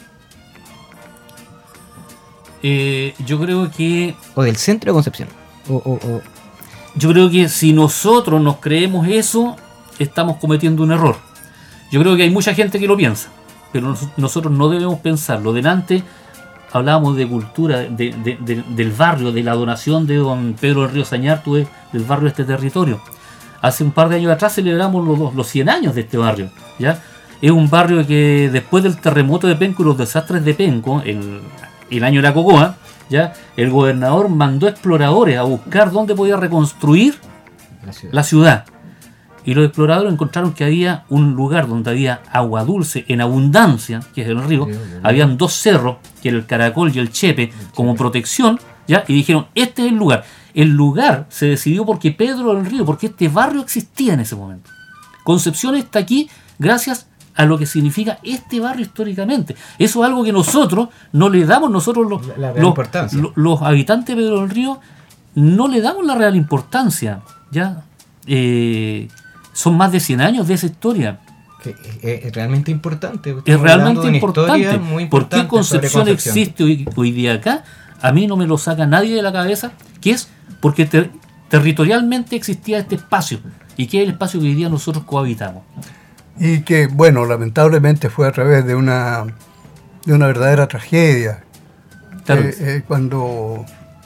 Eh, yo creo que ¿O del centro de Concepción? O, o, o- yo creo que si nosotros nos creemos eso, estamos cometiendo un error. Yo creo que hay mucha gente que lo piensa, pero nos- nosotros no debemos pensarlo. Delante hablábamos de cultura, de, de- de- del barrio, de la donación de don Pedro del Río Sañartu de- del barrio de este territorio. Hace un par de años atrás celebramos los, los cien años de este barrio, ¿ya? Es un barrio que después del terremoto de Penco y los desastres de Penco, el, el año de la Cocoa, ¿ya? El gobernador mandó exploradores a buscar dónde podía reconstruir la ciudad. la ciudad. Y los exploradores encontraron que había un lugar donde había agua dulce en abundancia, que es el río. Río, río. Habían dos cerros, que era el Caracol y el Chepe, como protección, ¿ya? Y dijeron, este es el lugar. El lugar se decidió porque Pedro del Río, porque este barrio existía en ese momento. Concepción está aquí gracias a lo que significa este barrio históricamente. Eso es algo que nosotros no le damos, nosotros los, La- la real los, importancia. lo- los habitantes de Pedro del Río no le damos la real importancia, ¿ya? Eh, son más de cien años de esa historia. que es, es realmente importante. Es Estamos hablando realmente de una historia importante. muy ¿Por qué importante Concepción, sobre Concepción. existe hoy, hoy día acá? A mí no me lo saca nadie de la cabeza, que es porque ter- territorialmente existía este espacio y que es el espacio que hoy día nosotros cohabitamos. Y que, bueno, lamentablemente fue a través de una, de una verdadera tragedia. Claro. Eh, eh, cuando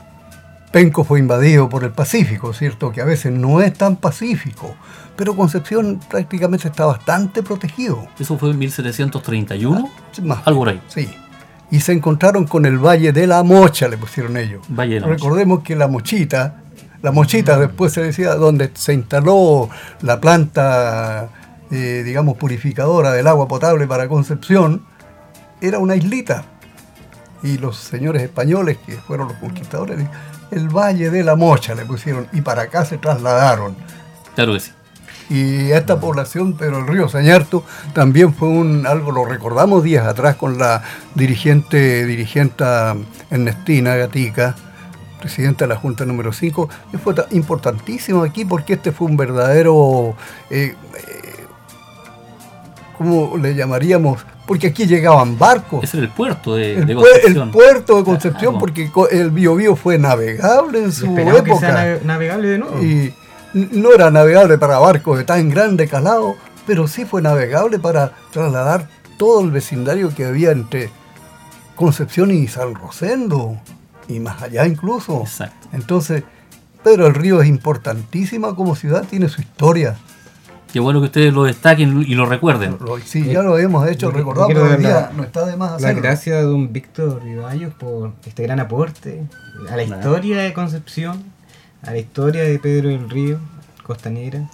Penco fue invadido por el Pacífico, ¿cierto? Que a veces no es tan pacífico, pero Concepción prácticamente está bastante protegido. Eso fue en mil setecientos treinta y uno, Más, algo por ahí. sí. Y se encontraron con el Valle de la Mocha, le pusieron ellos. Valle de la Mocha. Recordemos que la Mochita, la Mochita después se decía, donde se instaló la planta, eh, digamos, purificadora del agua potable para Concepción, era una islita. Y los señores españoles, que fueron los conquistadores, el Valle de la Mocha le pusieron, y para acá se trasladaron. Claro que sí. Y esta población, pero el río Sañartu también fue un algo, lo recordamos días atrás con la dirigente, dirigente Ernestina Gatica, presidenta de la Junta número cinco, que fue ta- importantísimo aquí porque este fue un verdadero, eh, eh, ¿cómo le llamaríamos? Porque aquí llegaban barcos. Ese era el puerto de, El, de pue- Concepción. el puerto de Concepción, Ah, porque co- el Biobío fue navegable en Y su esperamos que sea época. nave- navegable de nuevo. Y n- no era navegable para barcos de tan grande calado, pero sí fue navegable para trasladar todo el vecindario que había entre Concepción y San Rosendo, y más allá incluso. Exacto. Entonces, Pedro del Río es importantísima como ciudad, tiene su historia. Qué bueno que ustedes lo destaquen y lo recuerden. Lo- sí, ya lo hemos hecho, Yo que- recordado, quiero pero hoy dar día la- no está de más Las hacerlo. gracias a don Víctor Rivallos por este gran aporte a la historia de Concepción, a la historia de Pedro del Río, Costanera.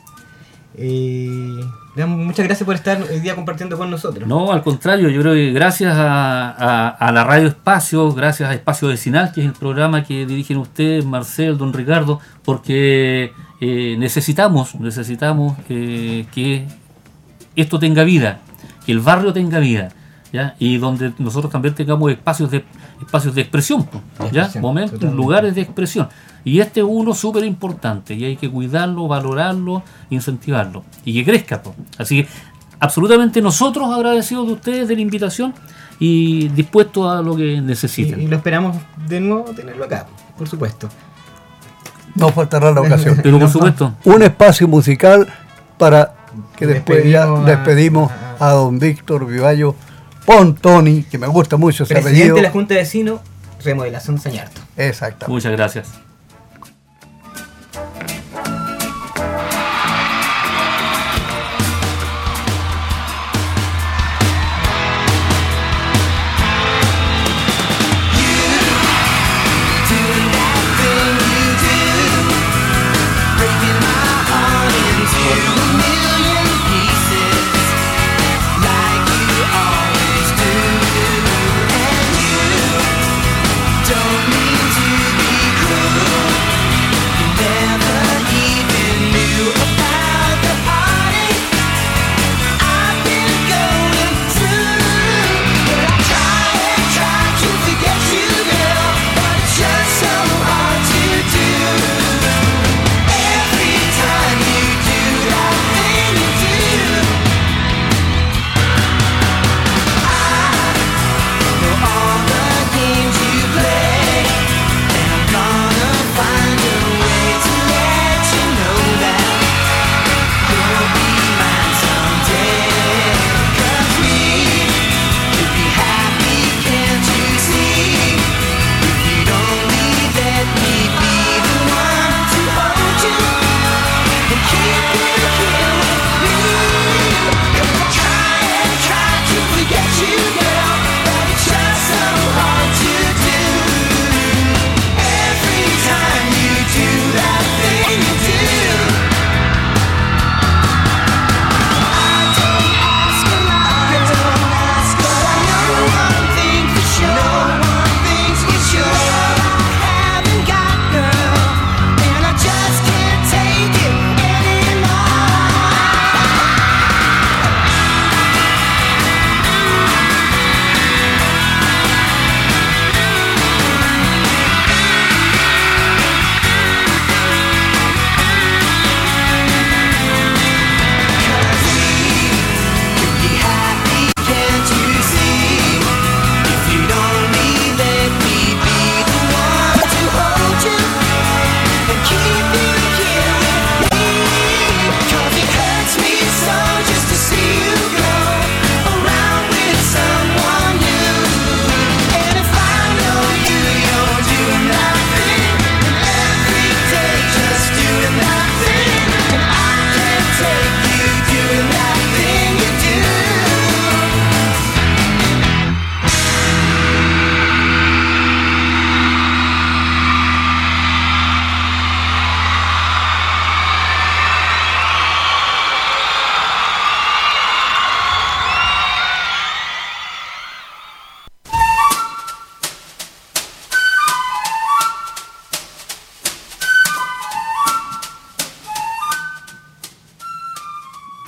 Eh, le damos muchas gracias por estar hoy día compartiendo con nosotros. No, al contrario, yo creo que gracias a, a- a la Radio Espacio, gracias a Espacio Vecinal, que es el programa que dirigen ustedes, Marcel, don Ricardo, porque eh, necesitamos, necesitamos eh, que esto tenga vida, que el barrio tenga vida, ¿ya? Y donde nosotros también tengamos espacios de espacios de expresión, po, De ¿ya? expresión, Momentos, totalmente. lugares de expresión. Y este es uno súper importante y hay que cuidarlo, valorarlo, incentivarlo y que crezca, po. Así que absolutamente nosotros agradecidos de ustedes de la invitación y dispuestos a lo que Y, necesiten. y lo esperamos de nuevo tenerlo acá, por supuesto. No faltará la ocasión. Pero por supuesto, Un espacio musical para que después ya Despedimos a- despedimos a, don Víctor Vivallo Pontoni, que me gusta mucho ese Presidente apellido. de la Junta de Vecinos, Remodelación Sañarto. Exactamente. muchas gracias. Doing that thing you do, breaking my heart.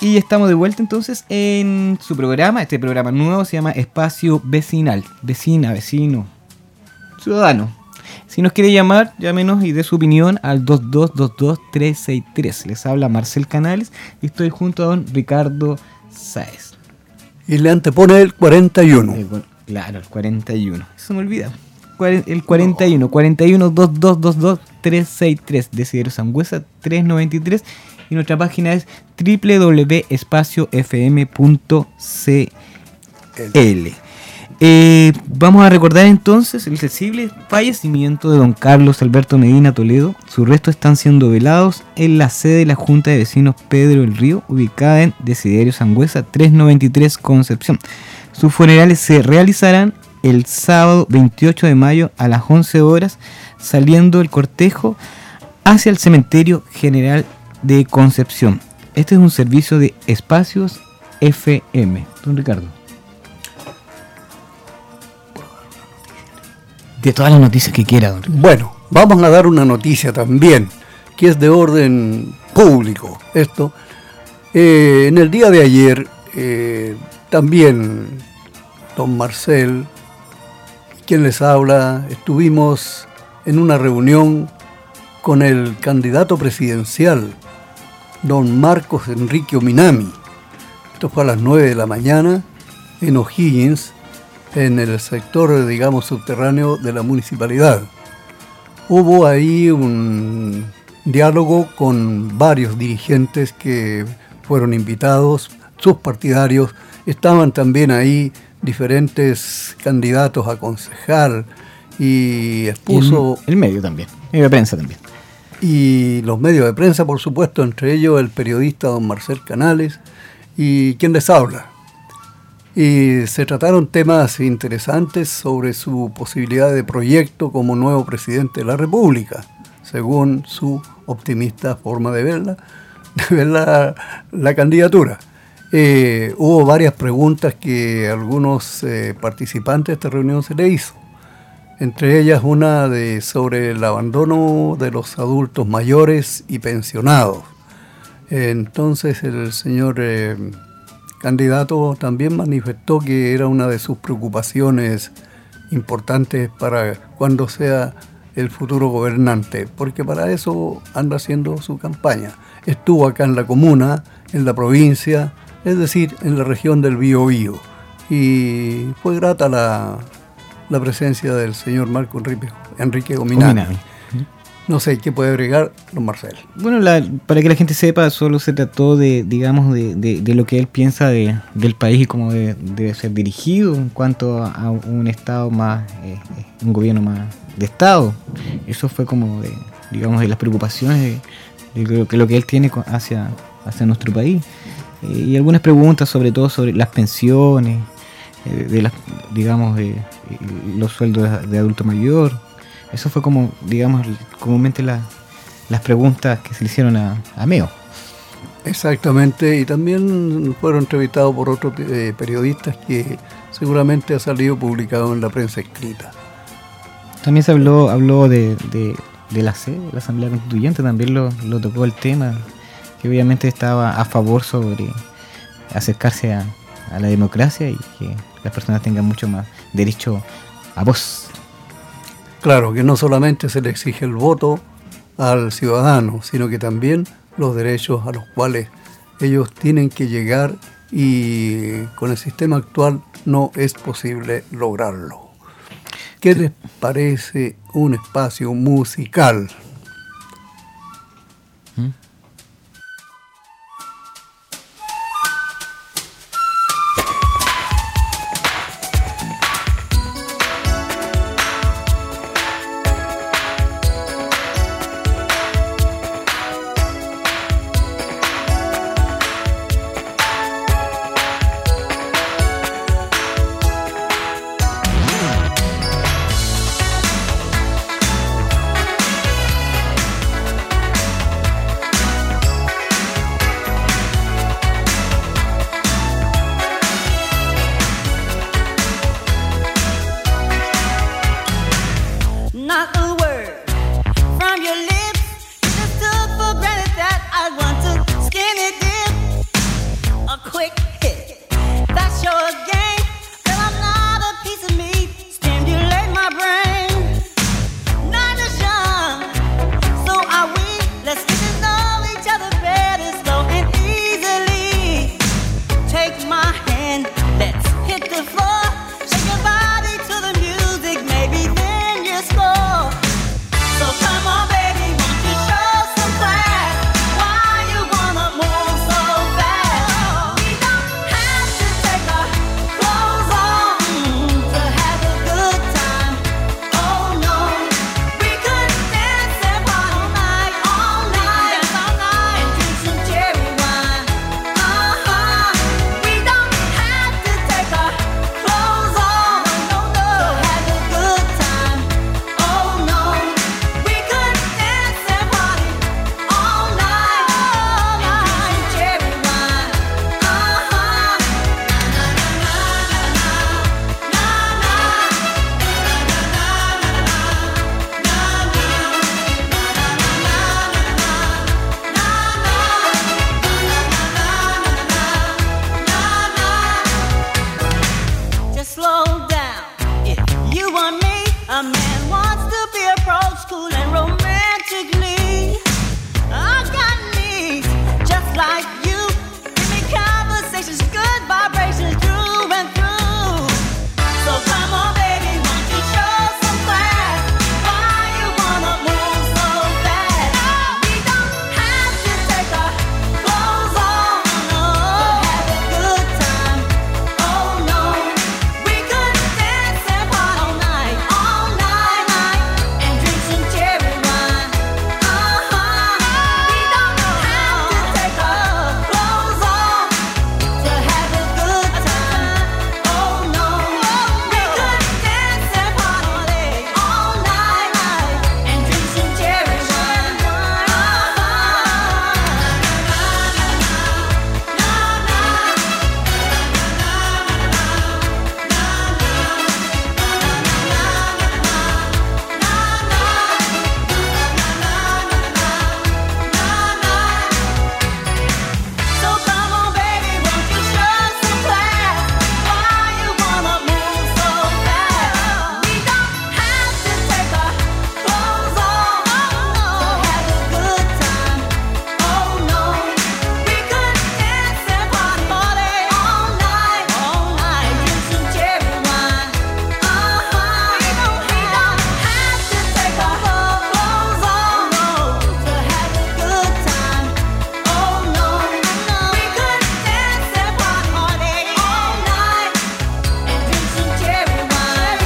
Y estamos de vuelta entonces en su programa. Este programa nuevo se llama Espacio Vecinal. Vecina, vecino, ciudadano. Si nos quiere llamar, llámenos y dé su opinión al dos dos dos dos tres seis tres. Les habla Marcel Canales y estoy junto a don Ricardo Sáez. Y le antepone el cuarenta y uno. El, claro, el cuarenta y uno. Eso me olvida. El cuarenta y uno, cuarenta y uno, dos dos dos dos tres seis tres. Desiderio Sangüesa tres noventa y tres. Y nuestra página es doble u doble u doble u punto espacio f m punto c l. Eh, vamos a recordar entonces el sensible fallecimiento de don Carlos Alberto Medina Toledo. Sus restos están siendo velados en la sede de la Junta de Vecinos Pedro del Río, ubicada en Desiderio Sangüesa tres noventa y tres, Concepción. Sus funerales se realizarán el sábado veintiocho de mayo a las once horas, saliendo el cortejo hacia el Cementerio General de Concepción. Este es un servicio de Espacios F M. Don Ricardo. De todas las noticias que quiera, don Ricardo. Bueno, vamos a dar una noticia también, que es de orden público. Esto, eh, en el día de ayer, eh, también don Marcel, quien les habla, estuvimos en una reunión con el candidato presidencial, don Marcos Enrique Ominami. Esto fue a las nueve de la mañana en O'Higgins, en el sector, digamos, subterráneo de la municipalidad. Hubo ahí un diálogo con varios dirigentes que fueron invitados, sus partidarios. Estaban también ahí diferentes candidatos a concejal y expuso... El, el medio también, el de prensa también. Y los medios de prensa, por supuesto, entre ellos el periodista don Marcel Canales y quien les habla. Y se trataron temas interesantes sobre su posibilidad de proyecto como nuevo presidente de la República, según su optimista forma de verla, de ver la, la candidatura. Eh, hubo varias preguntas que algunos eh, participantes de esta reunión se le hizo. Entre ellas una de sobre el abandono de los adultos mayores y pensionados. Entonces el señor eh, candidato también manifestó que era una de sus preocupaciones importantes para cuando sea el futuro gobernante, porque para eso anda haciendo su campaña. Estuvo acá en la comuna, en la provincia, es decir, en la región del Biobío, y fue grata la, la presencia del señor Marco Enrique, Enrique Ominami. Ominami. No sé, ¿qué puede agregar don Marcel? Bueno, la, para que la gente sepa, solo se trató de, digamos, de, de, de lo que él piensa de, del país y cómo debe, debe ser dirigido en cuanto a, a un Estado más, eh, un gobierno más de Estado. Eso fue como, de, digamos, de las preocupaciones de, de lo, que, lo que él tiene hacia, hacia nuestro país. Eh, y algunas preguntas, sobre todo sobre las pensiones, eh, de las, digamos, de, de los sueldos de, de adulto mayor. Eso fue como, digamos, comúnmente la, las preguntas que se le hicieron a, a Meo. Exactamente, y también fueron entrevistados por otros eh, periodistas que seguramente ha salido publicado en la prensa escrita. También se habló habló de, de, de la C E, la Asamblea Constituyente, también lo, lo tocó el tema, que obviamente estaba a favor sobre acercarse a, a la democracia y que las personas tengan mucho más derecho a voz. Claro, que no solamente se le exige el voto al ciudadano, sino que también los derechos a los cuales ellos tienen que llegar, y con el sistema actual no es posible lograrlo. ¿Qué les parece un espacio musical? ¿Mm? cool and romantically. I got needs just like you. Give me conversations, good vibrations through and through. So come on, baby, won't you show some class? Why you wanna move so fast? We don't have to take our clothes off, no, to have a good time. Oh no, we could dance and party all night, all night, night, and drink some cherry wine. Uh-huh. We don't have to take our clothes off to have a good time. Oh no, we could dance and party all night, night, and drink some cherry wine. So come on, baby, won't you show some class? Why you wanna move so fast? We don't have to take our clothes off to have a good time. Oh no, we could dance and party all night, all night, drink some cherry wine. Uh-huh. We don't have to take our clothes off to have a good time. Oh no, we could dance and party all night and drink some cherry wine.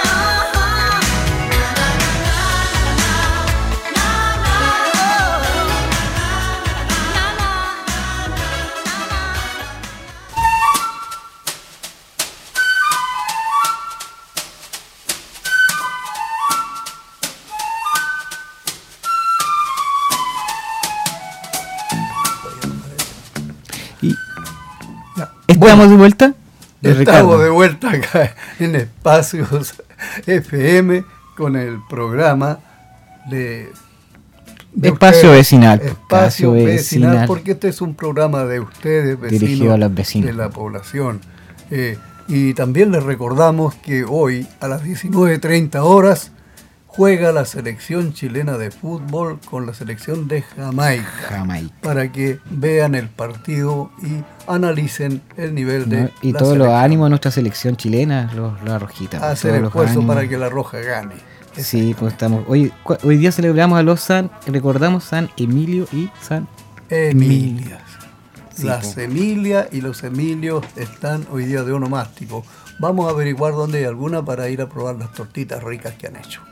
Y Ya. ¿estamos de vuelta? De Estamos Ricardo. de vuelta acá en Espacios F M con el programa de, de Espacio ustedes. Vecinal. Espacio Espacio vecinal, Vecinal. porque este es un programa de ustedes, Dirigido vecinos a los vecinos. de la población. Eh, y también les recordamos que hoy a las diecinueve treinta horas juega la selección chilena de fútbol con la selección de Jamaica. Jamaica. Para que vean el partido y analicen el nivel de ¿No? Y la todos los selección. ánimos de nuestra selección chilena, los, los rojitas. Hacer todos los esfuerzo ánimos. para que la Roja gane. Sí, pues estamos. Hoy, cu- hoy día celebramos a los San, recordamos San Emilio y San Emilias. Sí, Las po. Emilia y los Emilios están hoy día de onomástico. Vamos a averiguar dónde hay alguna para ir a probar las tortitas ricas que han hecho.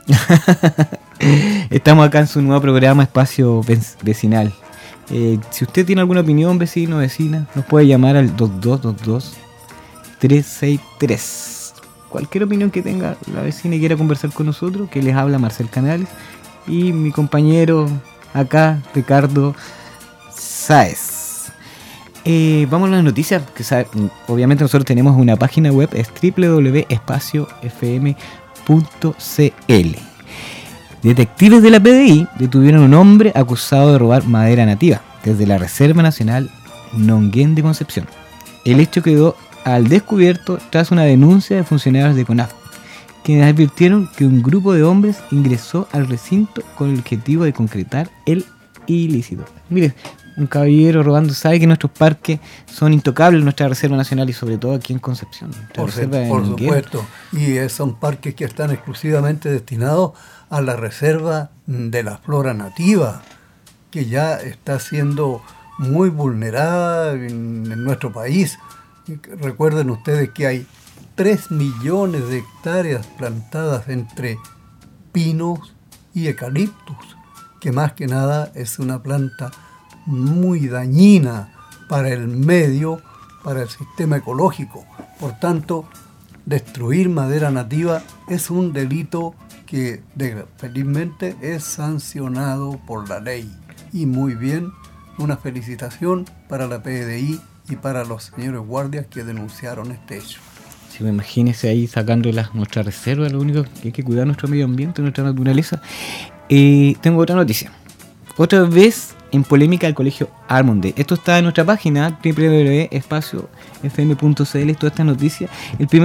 Estamos acá en su nuevo programa Espacio Ve- Vecinal. Eh, si usted tiene alguna opinión, vecino o vecina, nos puede llamar al dos dos dos dos tres seis tres. Cualquier opinión que tenga la vecina y quiera conversar con nosotros, que les habla Marcel Canales y mi compañero acá, Ricardo Sáez. Eh, vamos a las noticias, que sabe- obviamente nosotros tenemos una página web, es doble u doble u doble u punto espacio f m punto c l. Detectives de la P D I detuvieron a un hombre acusado de robar madera nativa desde la Reserva Nacional Nonguén de Concepción. El hecho quedó al descubierto tras una denuncia de funcionarios de CONAF, quienes advirtieron que un grupo de hombres ingresó al recinto con el objetivo de concretar el ilícito. Mire, un caballero robando, sabe que nuestros parques son intocables, nuestra Reserva Nacional y sobre todo aquí en Concepción. nuestra Por, se- reserva de por Nonguén. supuesto. Y eh, son parques que están exclusivamente destinados a la reserva de la flora nativa, que ya está siendo muy vulnerada en, en nuestro país. Y que- recuerden ustedes que hay tres millones de hectáreas plantadas entre pinos y eucaliptus, que más que nada es una planta muy dañina para el medio, para el sistema ecológico. Por tanto, destruir madera nativa es un delito que de- felizmente es sancionado por la ley. Y muy bien, una felicitación para la P D I y para los señores guardias que denunciaron este hecho. Sí, pues imagínese ahí sacando las, nuestra reserva, lo único que hay que cuidar nuestro medio ambiente, nuestra naturaleza. Eh, tengo otra noticia. Otra vez en polémica el colegio Armonde. Esto está en nuestra página doble u doble u doble u punto espacio f m punto c l. Todas estas noticias. El primer,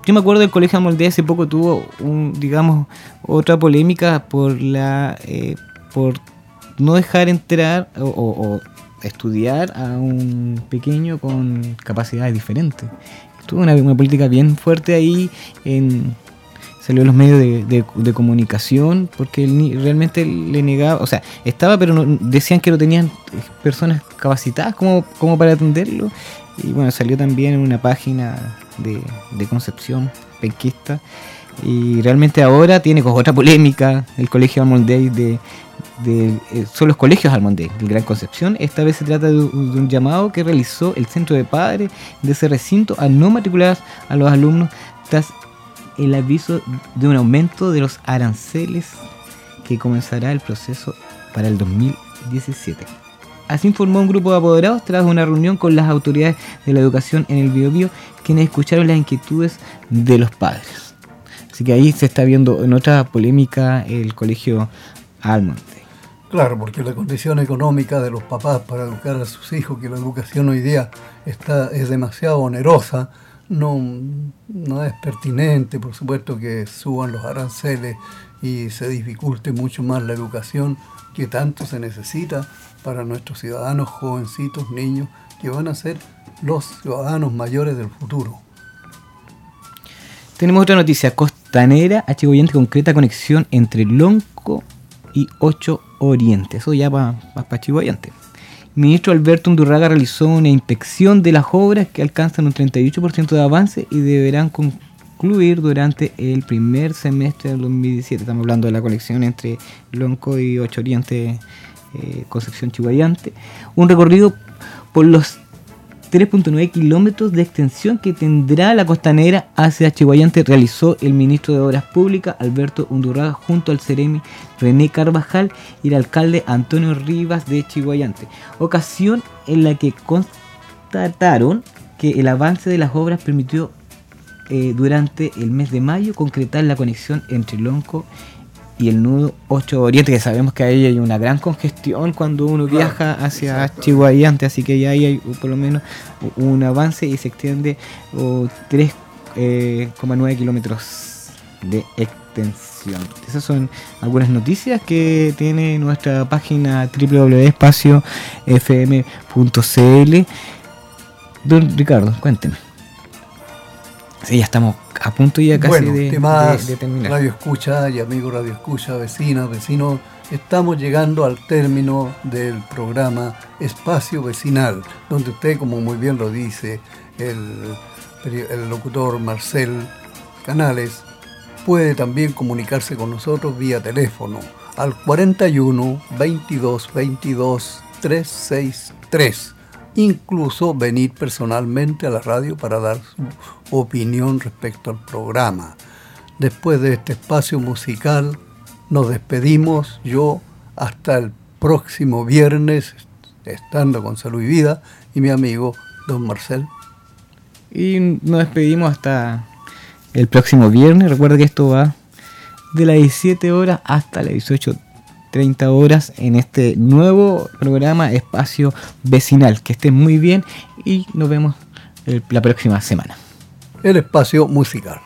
yo me acuerdo del Colegio Almoldé hace poco tuvo un, digamos, otra polémica por la eh, por no dejar entrar o, o, o estudiar a un pequeño con capacidades diferentes. Tuvo una, una política bien fuerte ahí, en, salió en los medios de, de, de comunicación, porque él realmente le negaba, o sea, estaba, pero no, decían que no tenían personas capacitadas como, como para atenderlo. Y bueno, salió también en una página de, de Concepción, penquista, y realmente ahora tiene otra polémica el Colegio Almoldey de, de, eh, son los colegios Almoldey del Gran Concepción. Esta vez se trata de, de un llamado que realizó el centro de padres de ese recinto a no matricular a los alumnos tras el aviso de un aumento de los aranceles que comenzará el proceso para el dos mil diecisiete. Así informó un grupo de apoderados tras una reunión con las autoridades de la educación en el Biobío, quienes escucharon las inquietudes de los padres. Así que ahí se está viendo en otra polémica el colegio Almoldey. Claro, porque la condición económica de los papás para educar a sus hijos, que la educación hoy día está, es demasiado onerosa, no, no es pertinente, por supuesto, que suban los aranceles y se dificulte mucho más la educación que tanto se necesita para nuestros ciudadanos jovencitos, niños, que van a ser los ciudadanos mayores del futuro. Tenemos otra noticia. Costanera Achihuayante concreta conexión entre Lonco y Ocho Oriente. Eso ya va para Achihuayante. El ministro Alberto Undurraga realizó una inspección de las obras que alcanzan un treinta y ocho por ciento de avance y deberán concluir durante el primer semestre del dos mil diecisiete. Estamos hablando de la conexión entre Lonco y Ocho Oriente, eh, Concepción Chihuayante. Un recorrido por los tres punto nueve kilómetros de extensión que tendrá la costanera hacia Chihuayante realizó el ministro de Obras Públicas Alberto Undurraga junto al seremi René Carvajal y el alcalde Antonio Rivas de Chihuayante, ocasión en la que constataron que el avance de las obras permitió eh, durante el mes de mayo concretar la conexión entre Lonco y el nudo Ocho Oriente, que sabemos que ahí hay una gran congestión cuando uno viaja hacia Exacto. Chihuayante, así que ya ahí hay por lo menos un avance y se extiende oh, tres coma nueve kilómetros de extensión. Esas son algunas noticias que tiene nuestra página doble u doble u doble u punto espacio f m punto c l. Don Ricardo, cuénteme. Sí, ya estamos a punto ya casi bueno, de, demás, de, de terminar. Radio Escucha y amigos Radio Escucha, vecinas, vecinos, estamos llegando al término del programa Espacio Vecinal, donde usted, como muy bien lo dice el, el locutor Marcel Canales, puede también comunicarse con nosotros vía teléfono al cuarenta y uno, veintidós, veintidós, trescientos sesenta y tres. Incluso venir personalmente a la radio para dar su opinión respecto al programa. Después de este espacio musical, nos despedimos. Yo hasta el próximo viernes, estando con Salud y Vida, y mi amigo Don Marcel. Y nos despedimos hasta el próximo viernes. Recuerda que esto va de las diecisiete horas hasta las dieciocho treinta horas en este nuevo programa Espacio Vecinal. Que estén muy bien y nos vemos el, la próxima semana. El espacio musical.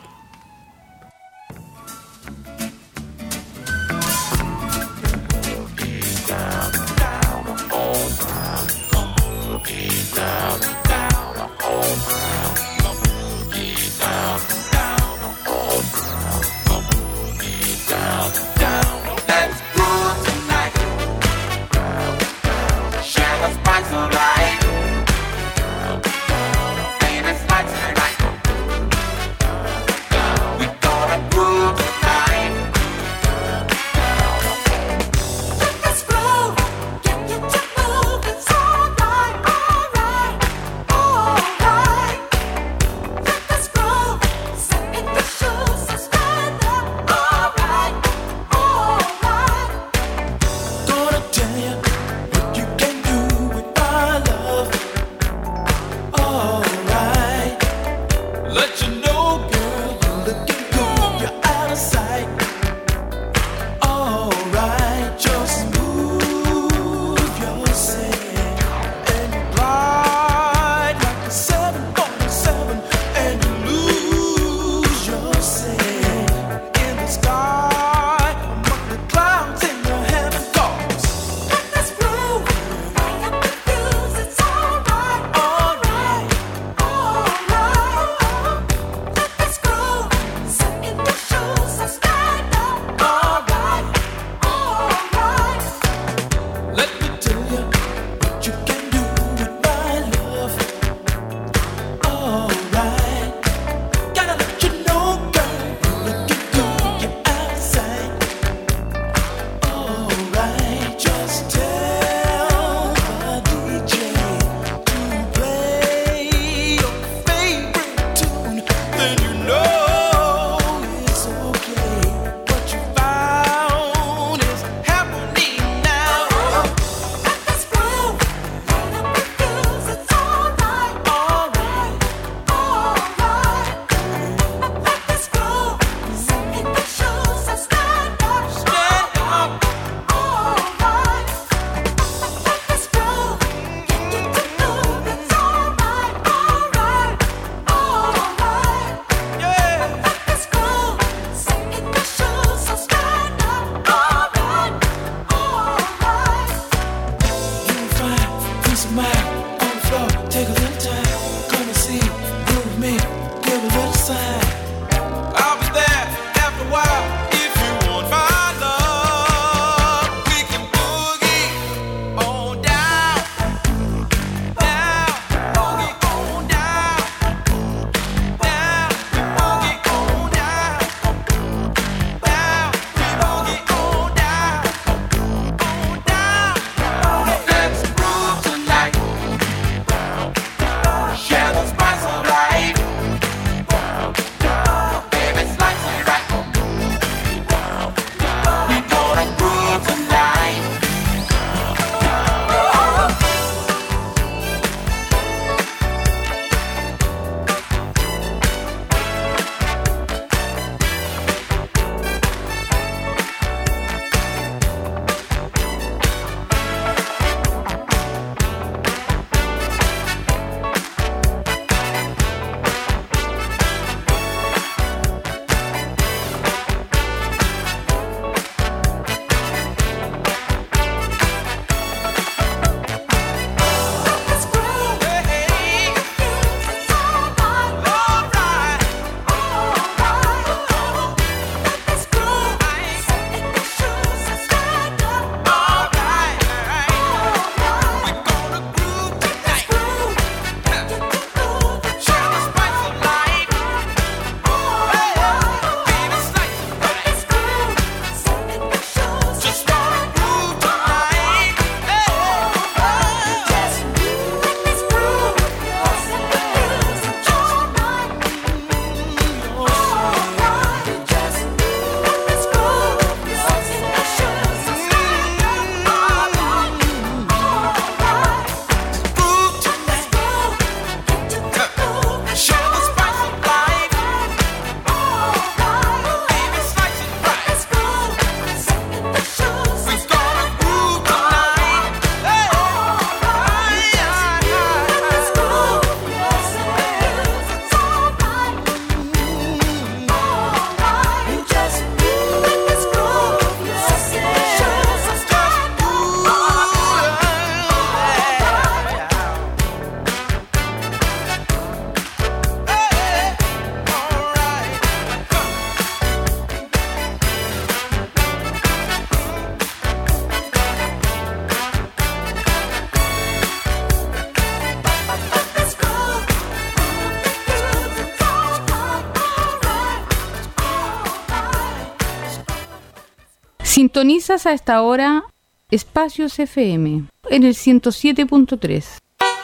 Sintonizas a esta hora Espacios F M en el ciento siete punto tres.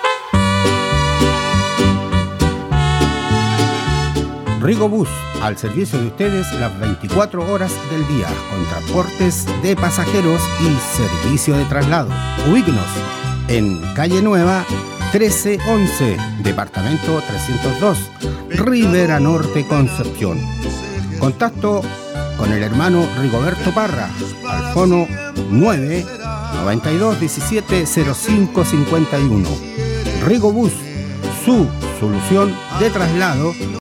Rigobús, al servicio de ustedes las veinticuatro horas del día, con transportes de pasajeros y servicio de traslado. Ubíquenos en Calle Nueva trece once, Departamento trescientos dos, Rivera Norte, Concepción. Contacto con el hermano Rigoberto Parra, al fono nueve noventa y dos diecisiete cero cinco cincuenta y uno. Rigobús, su solución de traslado